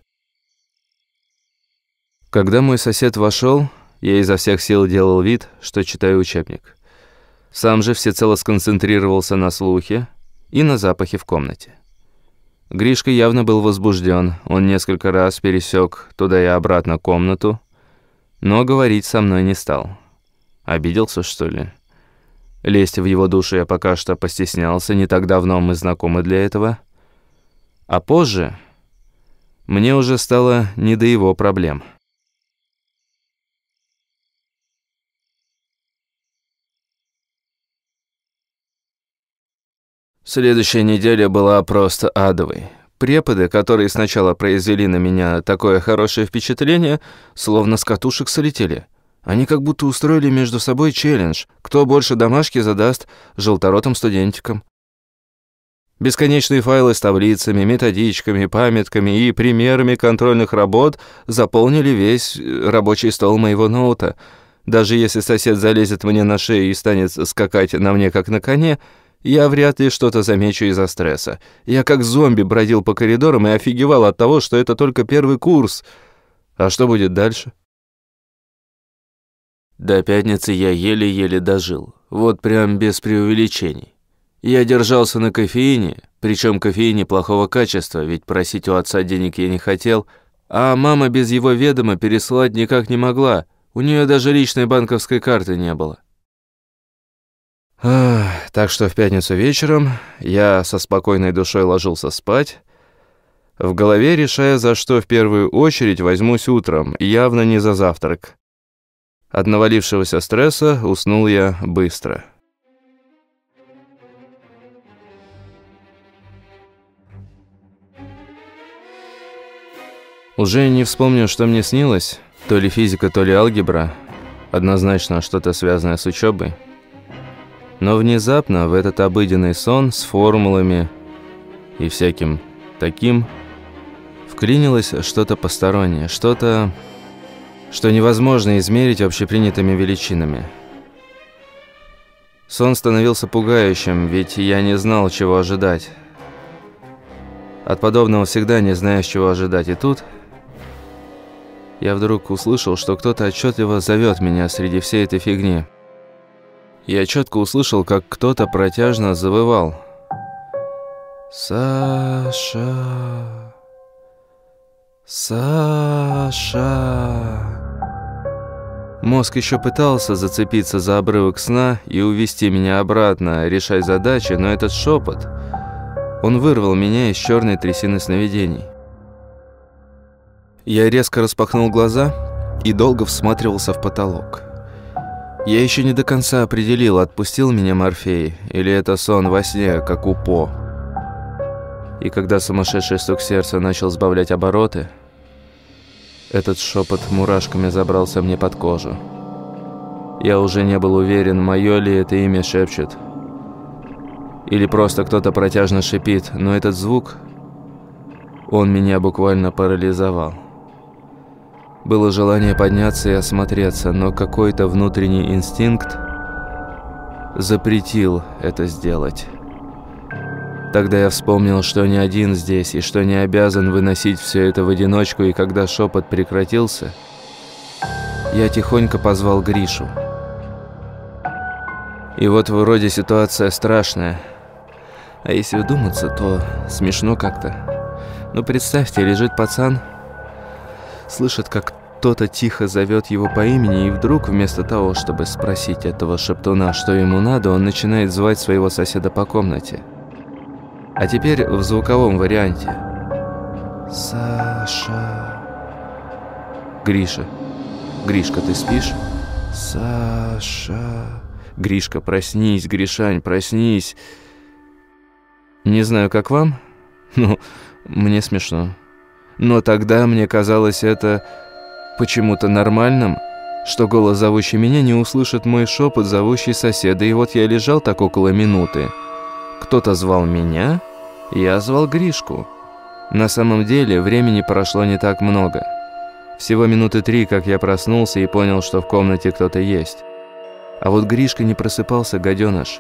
Когда мой сосед вошел, я изо всех сил делал вид, что читаю учебник. Сам же всецело сконцентрировался на слухе и на запахе в комнате. Гришка явно был возбужден, он несколько раз пересек туда и обратно комнату, но говорить со мной не стал. Обиделся, что ли? Лезть в его душу я пока что постеснялся, не так давно мы знакомы для этого. А позже мне уже стало не до его проблем. Следующая неделя была просто адовой. Преподы, которые сначала произвели на меня такое хорошее впечатление, словно с катушек солетели. Они как будто устроили между собой челлендж, кто больше домашки задаст желторотым студентикам. Бесконечные файлы с таблицами, методичками, памятками и примерами контрольных работ заполнили весь рабочий стол моего ноута. Даже если сосед залезет мне на шею и станет скакать на мне как на коне, я вряд ли что-то замечу из-за стресса. Я как зомби бродил по коридорам и офигевал от того, что это только первый курс. А что будет дальше? До пятницы я еле-еле дожил. Вот прям без преувеличений. Я держался на кофеине, причем кофеине плохого качества, ведь просить у отца денег я не хотел, а мама без его ведома пересылать никак не могла. У нее даже личной банковской карты не было. Ах, так что в пятницу вечером я со спокойной душой ложился спать, в голове решая, за что в первую очередь возьмусь утром, явно не за завтрак. От навалившегося стресса уснул я быстро. Уже не вспомню, что мне снилось, то ли физика, то ли алгебра, однозначно что-то связанное с учебой. Но внезапно в этот обыденный сон с формулами и всяким таким вклинилось что-то постороннее, что-то, что невозможно измерить общепринятыми величинами. Сон становился пугающим, ведь я не знал, чего ожидать. От подобного всегда не знаешь, чего ожидать, и тут я вдруг услышал, что кто-то отчетливо зовет меня среди всей этой фигни. Я четко услышал, как кто-то протяжно завывал. «Саша! Саша!» Мозг еще пытался зацепиться за обрывок сна и увести меня обратно, решать задачи, но этот шепот, он вырвал меня из черной трясины сновидений. Я резко распахнул глаза и долго всматривался в потолок. Я еще не до конца определил, отпустил меня Морфей, или это сон во сне, как у По. И когда сумасшедший стук сердца начал сбавлять обороты, этот шепот мурашками забрался мне под кожу. Я уже не был уверен, мое ли это имя шепчет, или просто кто-то протяжно шипит, но этот звук, он меня буквально парализовал. Было желание подняться и осмотреться, но какой-то внутренний инстинкт запретил это сделать. Тогда я вспомнил, что не один здесь, и что не обязан выносить все это в одиночку, и когда шепот прекратился, я тихонько позвал Гришу. И вот вроде ситуация страшная, а если вдуматься, то смешно как-то. Ну представьте, лежит пацан, слышит, как кто-то тихо зовет его по имени, и вдруг вместо того, чтобы спросить этого шептуна, что ему надо, он начинает звать своего соседа по комнате. А теперь в звуковом варианте. Саша. Гриша. Гришка, ты спишь? Саша. Гришка, проснись, Гришань, проснись. Не знаю, как вам, ну, мне смешно. Но тогда мне казалось это почему-то нормальным, что голос, зовущий меня, не услышит мой шепот, зовущий соседа. И вот я лежал так около минуты. Кто-то звал меня, я звал Гришку. На самом деле, времени прошло не так много. Всего минуты три, как я проснулся и понял, что в комнате кто-то есть. А вот Гришка не просыпался, гаденыш.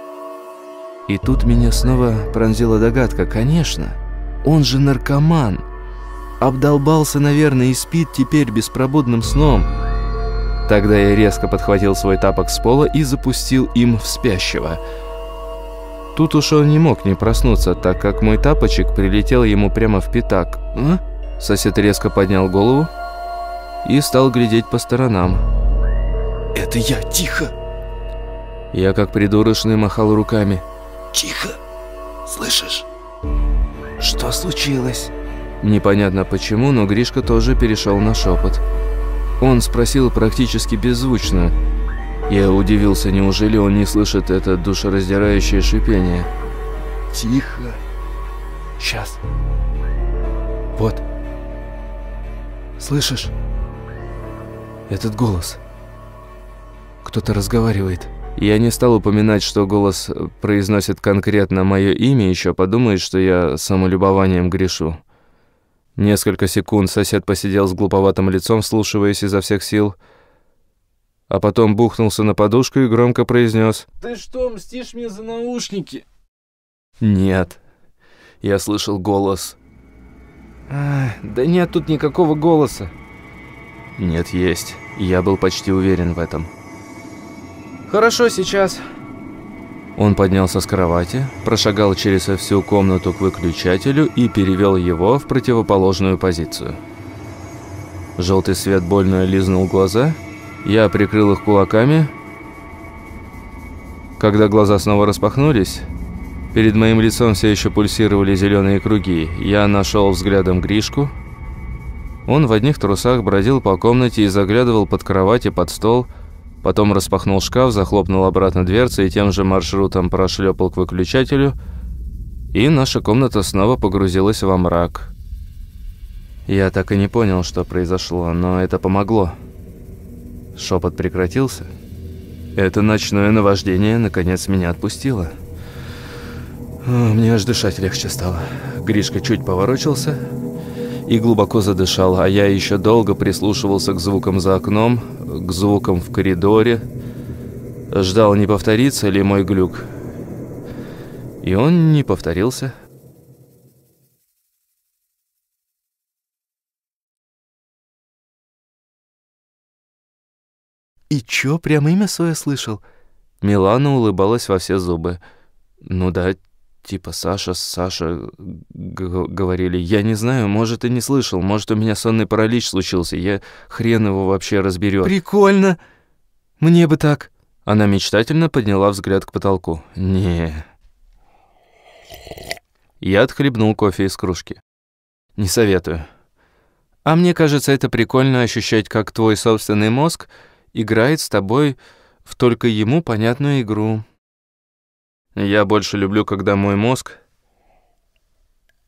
И тут меня снова пронзила догадка. Конечно, он же наркоман. Обдолбался, наверное, и спит теперь беспробудным сном. Тогда я резко подхватил свой тапок с пола и запустил им в спящего. Тут уж он не мог не проснуться, так как мой тапочек прилетел ему прямо в пятак. «А?» Сосед резко поднял голову и стал глядеть по сторонам. Это я, тихо! Я как придурочный махал руками. Тихо! Слышишь? Что случилось? Непонятно почему, но Гришка тоже перешел на шепот. Он спросил практически беззвучно. Я удивился, неужели он не слышит это душераздирающее шипение. Тихо. Сейчас. Вот. Слышишь? Этот голос. Кто-то разговаривает. Я не стал упоминать, что голос произносит конкретно мое имя, еще подумает, что я самолюбованием грешу. Несколько секунд сосед посидел с глуповатым лицом, вслушиваясь изо всех сил, а потом бухнулся на подушку и громко произнес: «Ты что, мстишь мне за наушники?» «Нет». Я слышал голос. А, «Да нет тут никакого голоса». «Нет, есть. Я был почти уверен в этом». «Хорошо, сейчас». Он поднялся с кровати, прошагал через всю комнату к выключателю и перевел его в противоположную позицию. Желтый свет больно лизнул глаза. Я прикрыл их кулаками. Когда глаза снова распахнулись, перед моим лицом все еще пульсировали зеленые круги. Я нашел взглядом Гришку. Он в одних трусах бродил по комнате и заглядывал под кровать и под стол. Потом распахнул шкаф, захлопнул обратно дверцы и тем же маршрутом прошлепал к выключателю. И наша комната снова погрузилась во мрак. Я так и не понял, что произошло, но это помогло. Шепот прекратился. Это ночное наваждение наконец меня отпустило. Мне аж дышать легче стало. Гришка чуть поворочился и глубоко задышал, а я еще долго прислушивался к звукам за окном, к звукам в коридоре. Ждал, не повторится ли мой глюк. И он не повторился. «И чё, прям имя свое слышал?» Милана улыбалась во все зубы. «Ну да, типа Саша, Саша, говорили. Я не знаю, может, и не слышал. Может, у меня сонный паралич случился. Я хрен его вообще разберет». «Прикольно! Мне бы так!» Она мечтательно подняла взгляд к потолку. «Не...» Я отхлебнул кофе из кружки. «Не советую. А мне кажется, это прикольно ощущать, как твой собственный мозг играет с тобой в только ему понятную игру. Я больше люблю, когда мой мозг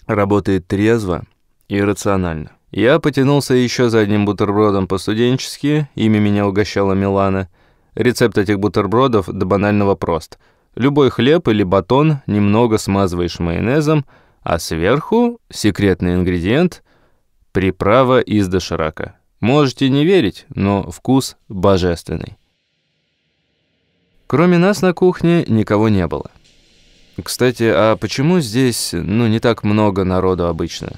работает трезво и рационально. Я потянулся еще за одним бутербродом по-студенчески, ими меня угощала Милана. Рецепт этих бутербродов до банального прост. Любой хлеб или батон немного смазываешь майонезом, а сверху секретный ингредиент – приправа из доширака. Можете не верить, но вкус божественный. Кроме нас на кухне никого не было. Кстати, а почему здесь, ну, не так много народу обычно?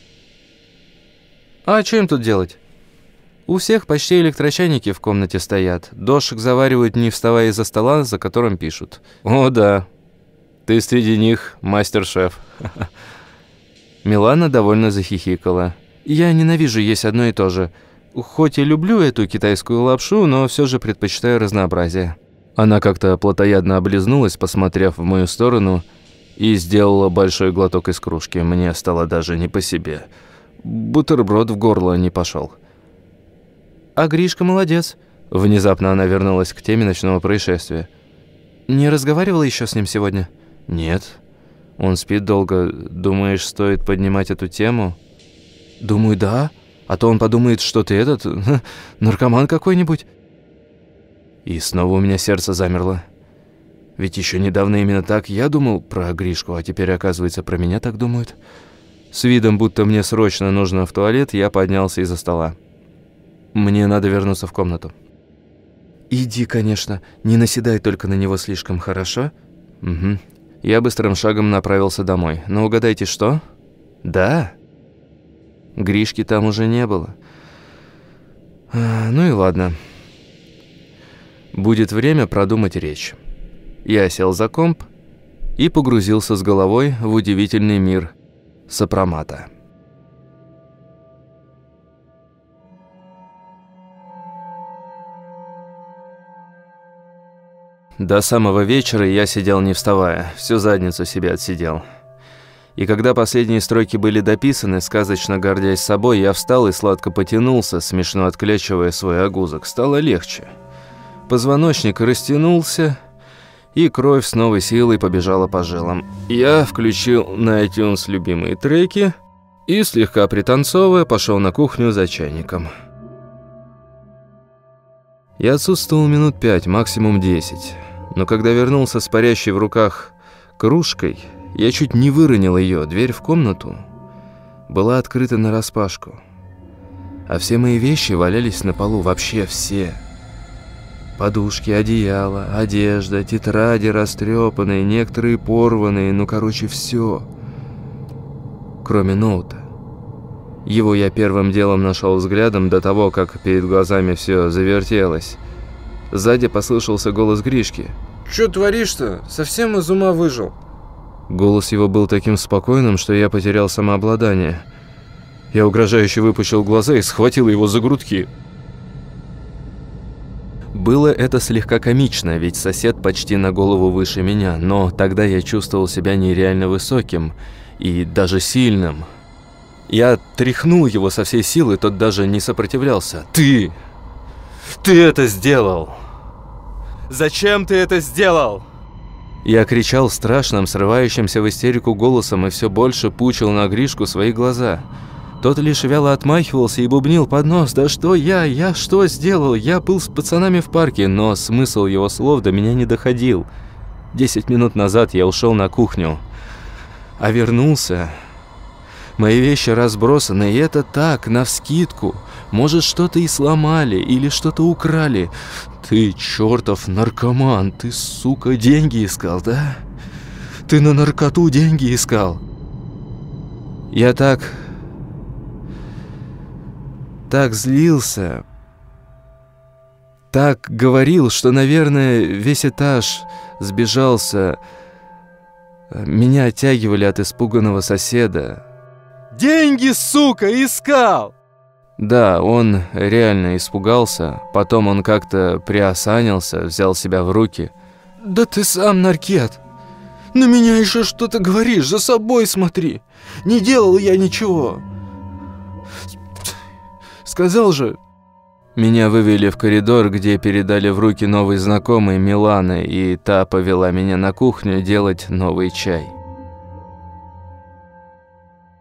А что им тут делать? У всех почти электрочайники в комнате стоят. Дошек заваривают, не вставая из-за стола, за которым пишут. О, да. Ты среди них мастер-шеф. Милана довольно захихикала. Я ненавижу есть одно и то же. Хоть и люблю эту китайскую лапшу, но все же предпочитаю разнообразие. Она как-то плотоядно облизнулась, посмотрев в мою сторону, и сделала большой глоток из кружки. Мне стало даже не по себе. Бутерброд в горло не пошел. «А Гришка молодец». Внезапно она вернулась к теме ночного происшествия. «Не разговаривала еще с ним сегодня?» «Нет. Он спит долго. Думаешь, стоит поднимать эту тему?» «Думаю, да. А то он подумает, что ты этот... наркоман какой-нибудь». И снова у меня сердце замерло. Ведь еще недавно именно так я думал про Гришку, а теперь, оказывается, про меня так думают. С видом, будто мне срочно нужно в туалет, я поднялся из-за стола. Мне надо вернуться в комнату. «Иди, конечно. Не наседай только на него слишком, хорошо?» «Угу». Я быстрым шагом направился домой. Но угадайте, что? Да. Гришки там уже не было. А, ну и ладно. Будет время продумать речь. Я сел за комп и погрузился с головой в удивительный мир сопромата. До самого вечера я сидел не вставая, всю задницу себе отсидел. И когда последние строки были дописаны, сказочно гордясь собой, я встал и сладко потянулся, смешно отклячивая свой огузок. Стало легче. Позвоночник растянулся, и кровь с новой силой побежала по жилам. Я включил на iTunes любимые треки и, слегка пританцовывая, пошел на кухню за чайником. Я отсутствовал минут пять, максимум десять. Но когда вернулся с парящей в руках кружкой, я чуть не выронил ее. Дверь в комнату была открыта нараспашку. А все мои вещи валялись на полу, вообще все. Подушки, одеяло, одежда, тетради растрепанные, некоторые порванные, ну, короче, все. Кроме ноута. Его я первым делом нашел взглядом до того, как перед глазами все завертелось. Сзади послышался голос Гришки. «Чё творишь-то? Совсем из ума выжил?» Голос его был таким спокойным, что я потерял самообладание. Я угрожающе выпучил глаза и схватил его за грудки. Было это слегка комично, ведь сосед почти на голову выше меня, но тогда я чувствовал себя нереально высоким и даже сильным. Я тряхнул его со всей силы, тот даже не сопротивлялся. «Ты! Ты это сделал! Зачем ты это сделал?» Я кричал страшным, срывающимся в истерику голосом и все больше пучил на Гришку свои глаза. Тот лишь вяло отмахивался и бубнил под нос. «Да что я? Я что сделал? Я был с пацанами в парке», но смысл его слов до меня не доходил. Десять минут назад я ушел на кухню, а вернулся... Мои вещи разбросаны, и это так, навскидку. Может, что-то и сломали, или что-то украли. Ты чертов наркоман, ты, сука, деньги искал, да? Ты на наркоту деньги искал. Я так... так злился. Так говорил, что, наверное, весь этаж сбежался. Меня оттягивали от испуганного соседа. «Деньги, сука, искал!» Да, он реально испугался. Потом он как-то приосанился, взял себя в руки. «Да ты сам наркет! На меня еще что-то говоришь, за собой смотри! Не делал я ничего! Сказал же...» Меня вывели в коридор, где передали в руки новой знакомой Миланы, и та повела меня на кухню делать новый чай.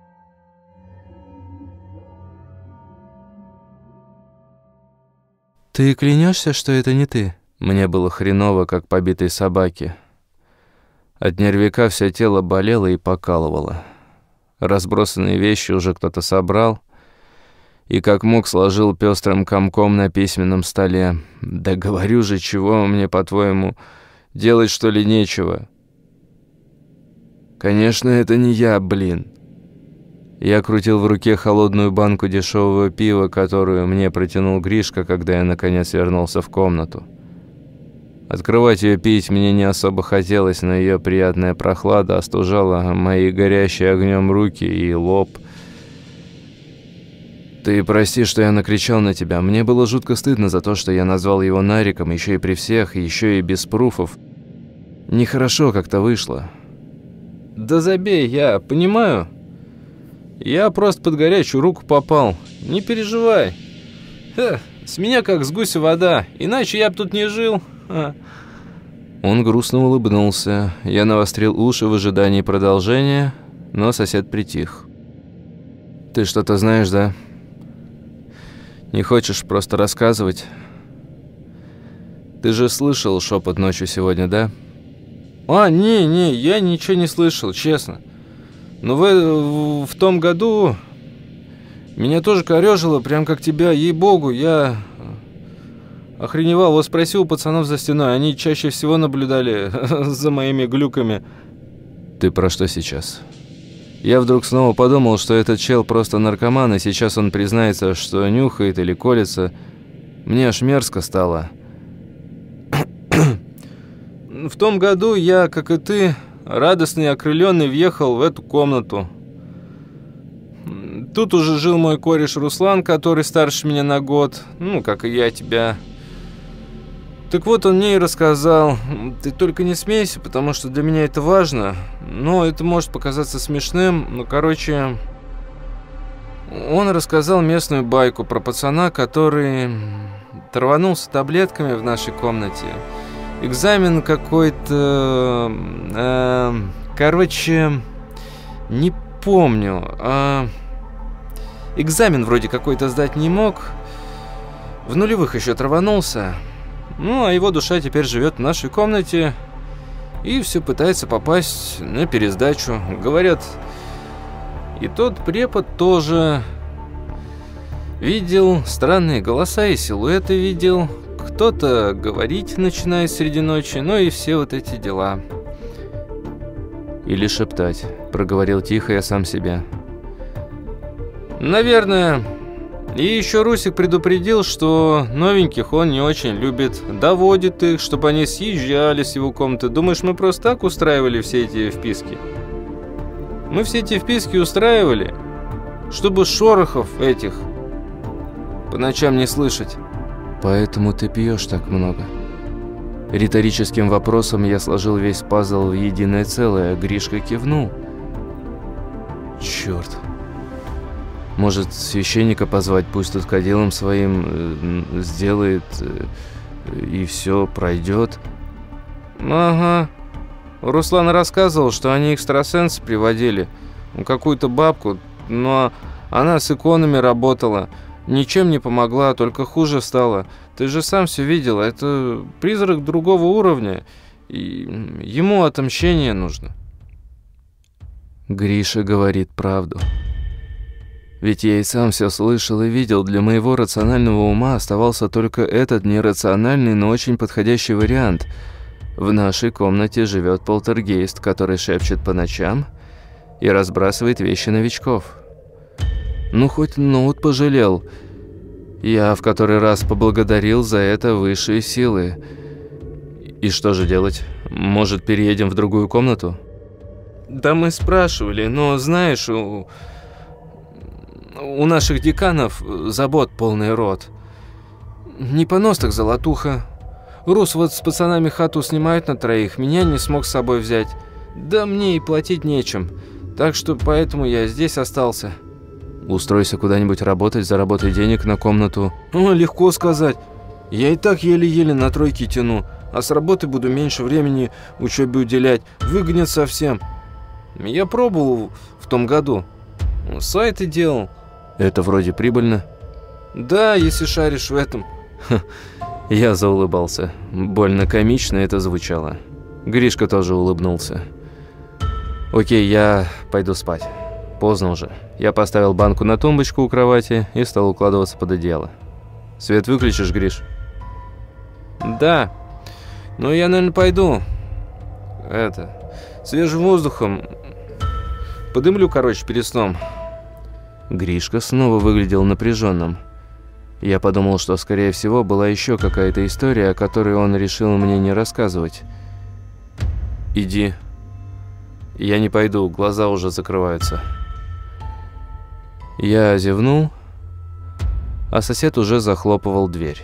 Ты клянешься, что это не ты? Мне было хреново, как побитой собаке. От нервяка все тело болело и покалывало. Разбросанные вещи уже кто-то собрал и как мог сложил пестрым комком на письменном столе. Да говорю же, чего мне, по-твоему, делать, что ли, нечего? Конечно, это не я, блин. Я крутил в руке холодную банку дешевого пива, которую мне протянул Гришка, когда я наконец вернулся в комнату. Открывать ее пить мне не особо хотелось, но ее приятная прохлада остужала мои горящие огнем руки и лоб. Ты прости, что я накричал на тебя. Мне было жутко стыдно за то, что я назвал его Нариком, еще и при всех, еще и без пруфов. Нехорошо как-то вышло. Да забей, я понимаю. Я просто под горячую руку попал. Не переживай. Ха, с меня как с гуся вода, иначе я б тут не жил. А. Он грустно улыбнулся. Я навострил уши в ожидании продолжения, но сосед притих. Ты что-то знаешь, да? Не хочешь просто рассказывать? Ты же слышал шепот ночью сегодня, да? А, не, не, я ничего не слышал, честно. Но в, в том году меня тоже корёжило, прям как тебя, ей-богу, я охреневал. Вот спросил у пацанов за стеной, они чаще всего наблюдали за моими глюками. Ты про что сейчас? Я вдруг снова подумал, что этот чел просто наркоман, и сейчас он признается, что нюхает или колется. Мне аж мерзко стало. В том году я, как и ты, радостный и окрылённый, въехал в эту комнату. Тут уже жил мой кореш Руслан, который старше меня на год, ну, как и я тебя. Так вот, он мне и рассказал. Ты только не смейся, потому что для меня это важно. Но это может показаться смешным. Ну, короче, он рассказал местную байку про пацана, который траванулся таблетками в нашей комнате. Экзамен какой-то... Э, короче, не помню. Э, экзамен вроде какой-то сдать не мог. В нулевых еще траванулся. Ну, а его душа теперь живет в нашей комнате и все пытается попасть на пересдачу. Говорят, и тот препод тоже видел странные голоса и силуэты видел. Кто-то говорить начинает среди ночи, ну и все вот эти дела. Или шептать, проговорил тихо я сам себе. Наверное. И еще Русик предупредил, что новеньких он не очень любит. Доводит их, чтобы они съезжали с его комнаты. Думаешь, мы просто так устраивали все эти вписки? Мы все эти вписки устраивали, чтобы шорохов этих по ночам не слышать. Поэтому ты пьешь так много. Риторическим вопросом я сложил весь пазл в единое целое. Гришка кивнул. Черт. Может, священника позвать, пусть тут кадилом своим э, сделает, э, и все пройдет. Ага. Руслан рассказывал, что они экстрасенса приводили. Какую-то бабку, но она с иконами работала. Ничем не помогла, только хуже стало. Ты же сам все видел, это призрак другого уровня, и ему отомщение нужно. Гриша говорит правду. Ведь я и сам все слышал и видел. Для моего рационального ума оставался только этот нерациональный, но очень подходящий вариант. В нашей комнате живет полтергейст, который шепчет по ночам и разбрасывает вещи новичков. Ну, хоть ноут пожалел. Я в который раз поблагодарил за это высшие силы. И что же делать? Может, переедем в другую комнату? Да мы спрашивали, но знаешь, у... У наших деканов забот полный рот. Не понос так золотуха. Рус вот с пацанами хату снимает на троих, меня не смог с собой взять. Да мне и платить нечем. Так что поэтому я здесь остался. Устройся куда-нибудь работать, заработай денег на комнату. О, легко сказать. Я и так еле-еле на тройке тяну. А с работы буду меньше времени учебе уделять. Выгонят совсем. Я пробовал в том году. Сайты делал. Это вроде прибыльно. Да, если шаришь в этом. Я заулыбался. Больно комично это звучало. Гришка тоже улыбнулся. Окей, я пойду спать. Поздно уже. Я поставил банку на тумбочку у кровати и стал укладываться под одеяло. Свет выключишь, Гриш? Да. Ну, я, наверное, пойду. Это... Свежим воздухом. Подымлю, короче, перед сном. Гришка снова выглядел напряженным. Я подумал, что, скорее всего, была еще какая-то история, о которой он решил мне не рассказывать. «Иди. Я не пойду, глаза уже закрываются». Я зевнул, а сосед уже захлопывал дверь.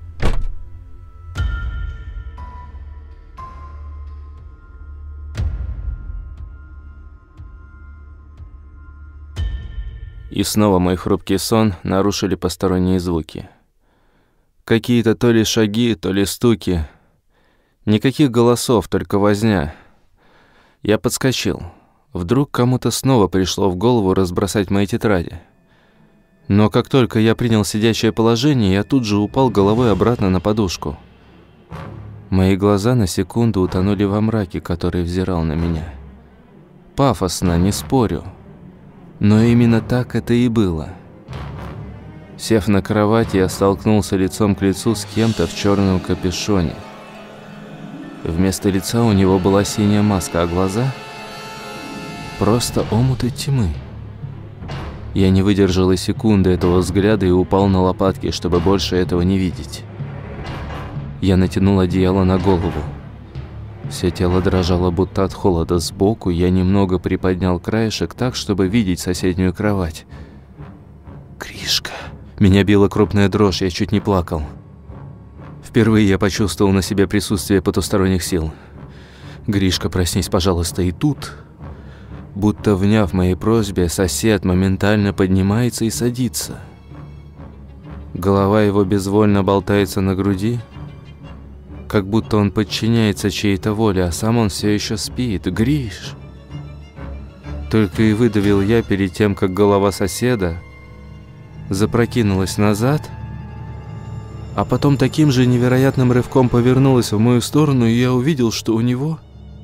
И снова мой хрупкий сон нарушили посторонние звуки. Какие-то то ли шаги, то ли стуки. Никаких голосов, только возня. Я подскочил. Вдруг кому-то снова пришло в голову разбросать мои тетради. Но как только я принял сидящее положение, я тут же упал головой обратно на подушку. Мои глаза на секунду утонули во мраке, который взирал на меня. Пафосно, не спорю. Но именно так это и было. Сев на кровать, я столкнулся лицом к лицу с кем-то в черном капюшоне. Вместо лица у него была синяя маска, а глаза – просто омуты тьмы. Я не выдержал и секунды этого взгляда и упал на лопатки, чтобы больше этого не видеть. Я натянул одеяло на голову. Все тело дрожало, будто от холода. Сбоку я немного приподнял краешек так, чтобы видеть соседнюю кровать. Гришка. Меня била крупная дрожь, я чуть не плакал. Впервые я почувствовал на себе присутствие потусторонних сил. «Гришка, проснись, пожалуйста». И тут, будто вняв моей просьбе, сосед моментально поднимается и садится. Голова его безвольно болтается на груди, как будто он подчиняется чьей-то воле, а сам он все еще спит. «Гриш!» Только и выдавил я перед тем, как голова соседа запрокинулась назад, а потом таким же невероятным рывком повернулась в мою сторону, и я увидел, что у него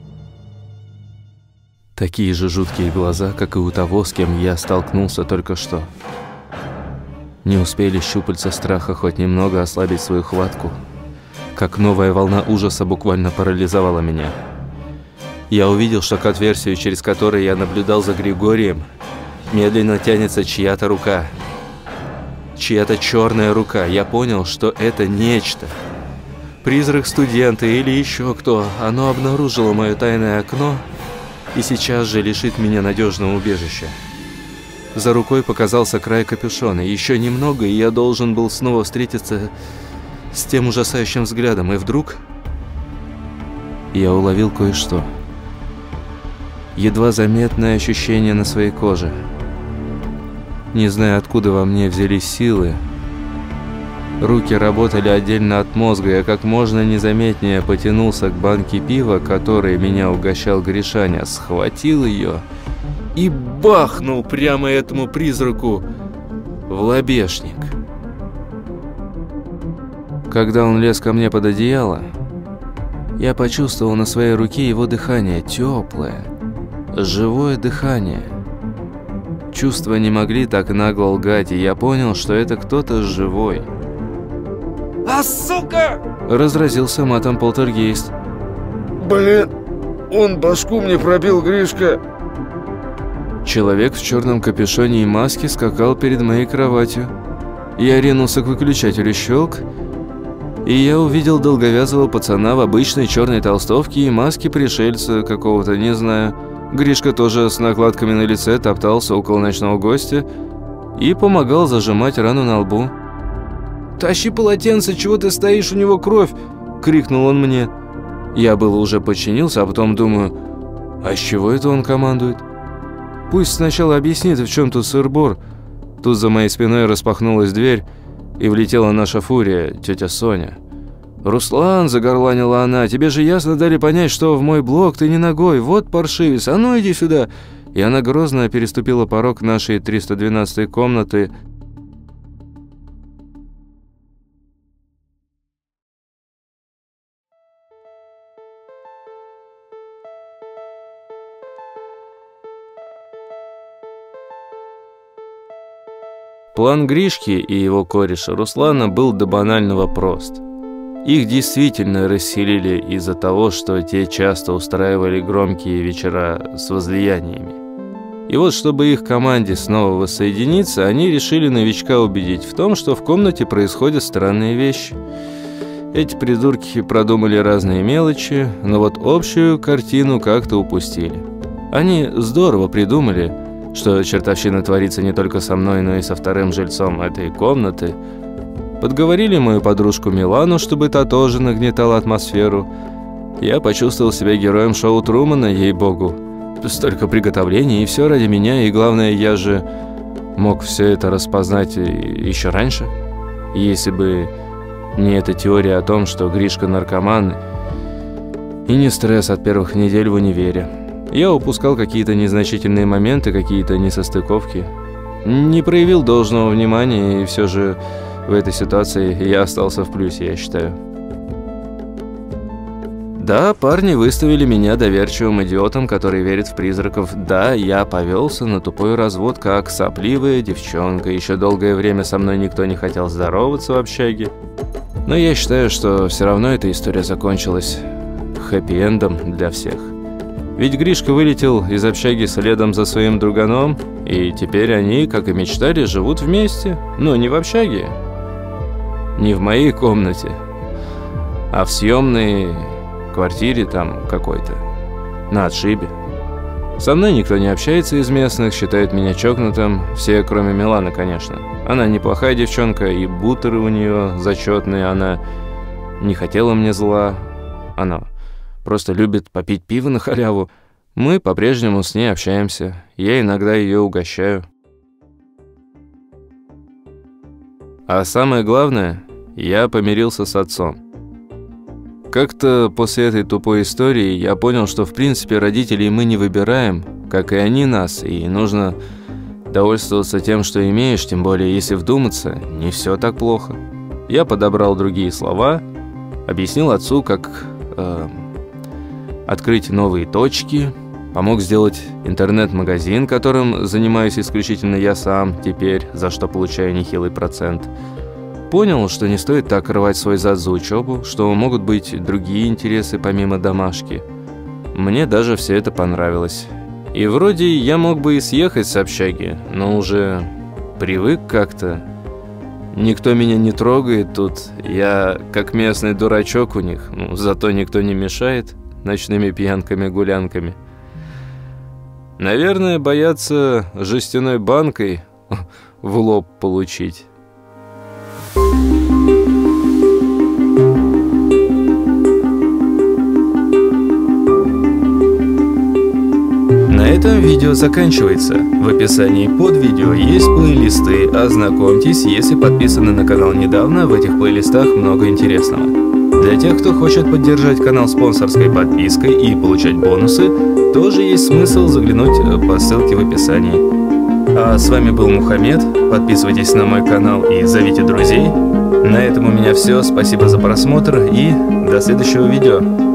такие же жуткие глаза, как и у того, с кем я столкнулся только что. Не успели щупальца страха хоть немного ослабить свою хватку, как новая волна ужаса буквально парализовала меня. Я увидел, что к отверстию, через которое я наблюдал за Григорием, медленно тянется чья-то рука. Чья-то черная рука. Я понял, что это нечто. Призрак студента или еще кто. Оно обнаружило мое тайное окно и сейчас же лишит меня надежного убежища. За рукой показался край капюшона. Еще немного, и я должен был снова встретиться с тем ужасающим взглядом, и вдруг я уловил кое-что. Едва заметное ощущение на своей коже. Не знаю, откуда во мне взялись силы. Руки работали отдельно от мозга, я как можно незаметнее потянулся к банке пива, которой меня угощал Гришаня, схватил ее и бахнул прямо этому призраку в лобешник. Когда он лез ко мне под одеяло, я почувствовал на своей руке его дыхание, теплое, живое дыхание. Чувства не могли так нагло лгать, и я понял, что это кто-то живой. «А, сука!» – разразился матом полтергейст. «Блин, он башку мне пробил, Гришка!» Человек в черном капюшоне и маске скакал перед моей кроватью. Я ринулся к выключателю, щелк, и я увидел долговязого пацана в обычной черной толстовке и маске пришельца какого-то, не знаю. Гришка тоже с накладками на лице топтался около ночного гостя и помогал зажимать рану на лбу. «Тащи полотенце, чего ты стоишь, у него кровь!» – крикнул он мне. Я было уже подчинился, а потом думаю, а с чего это он командует? Пусть сначала объяснит, в чем тут сыр-бор. Тут за моей спиной распахнулась дверь, и влетела наша фурия, тетя Соня. «Руслан», – загорланила она, – «тебе же ясно дали понять, что в мой блок ты не ногой. Вот паршивец, а ну иди сюда». И она грозно переступила порог нашей триста двенадцатой комнаты, План Гришки и его кореша Руслана был до банального прост. Их действительно расселили из-за того, что те часто устраивали громкие вечера с возлияниями. И вот, чтобы их команде снова воссоединиться, они решили новичка убедить в том, что в комнате происходят странные вещи. Эти придурки продумали разные мелочи, но вот общую картину как-то упустили. Они здорово придумали, что чертовщина творится не только со мной, но и со вторым жильцом этой комнаты. Подговорили мою подружку Милану, чтобы та тоже нагнетала атмосферу. Я почувствовал себя героем шоу Трумана, ей-богу. Столько приготовлений, и все ради меня, и главное, я же мог все это распознать еще раньше. Если бы не эта теория о том, что Гришка наркоман, и не стресс от первых недель в универе. Я упускал какие-то незначительные моменты, какие-то несостыковки. Не проявил должного внимания, и все же в этой ситуации я остался в плюсе, я считаю. Да, парни выставили меня доверчивым идиотом, который верит в призраков. Да, я повелся на тупой развод, как сопливая девчонка. Еще долгое время со мной никто не хотел здороваться в общаге. Но я считаю, что все равно эта история закончилась хэппи-эндом для всех. Ведь Гришка вылетел из общаги следом за своим друганом, и теперь они, как и мечтали, живут вместе. Но не в общаге, не в моей комнате, а в съемной квартире там какой-то, на отшибе. Со мной никто не общается из местных, считают меня чокнутым, все, кроме Миланы, конечно. Она неплохая девчонка, и бутеры у нее зачетные, она не хотела мне зла, она просто любит попить пиво на халяву. Мы по-прежнему с ней общаемся, я иногда ее угощаю. А самое главное, я помирился с отцом. Как-то после этой тупой истории я понял, что в принципе родителей мы не выбираем, как и они нас, и нужно довольствоваться тем, что имеешь, тем более если вдуматься, не все так плохо. Я подобрал другие слова, объяснил отцу, как э, открыть новые точки, помог сделать интернет-магазин, которым занимаюсь исключительно я сам теперь, за что получаю нехилый процент. Понял, что не стоит так рвать свой зад за учебу, что могут быть другие интересы помимо домашки. Мне даже все это понравилось. И вроде я мог бы и съехать с общаги, но уже привык как-то. Никто меня не трогает тут, я как местный дурачок у них, ну, зато никто не мешает ночными пьянками-гулянками. Наверное, боятся жестяной банкой в лоб получить. На этом видео заканчивается. В описании под видео есть плейлисты. Ознакомьтесь, если подписаны на канал недавно, в этих плейлистах много интересного. Для тех, кто хочет поддержать канал спонсорской подпиской и получать бонусы, тоже есть смысл заглянуть по ссылке в описании. А с вами был Мухаммед. Подписывайтесь на мой канал и зовите друзей. На этом у меня все. Спасибо за просмотр и до следующего видео.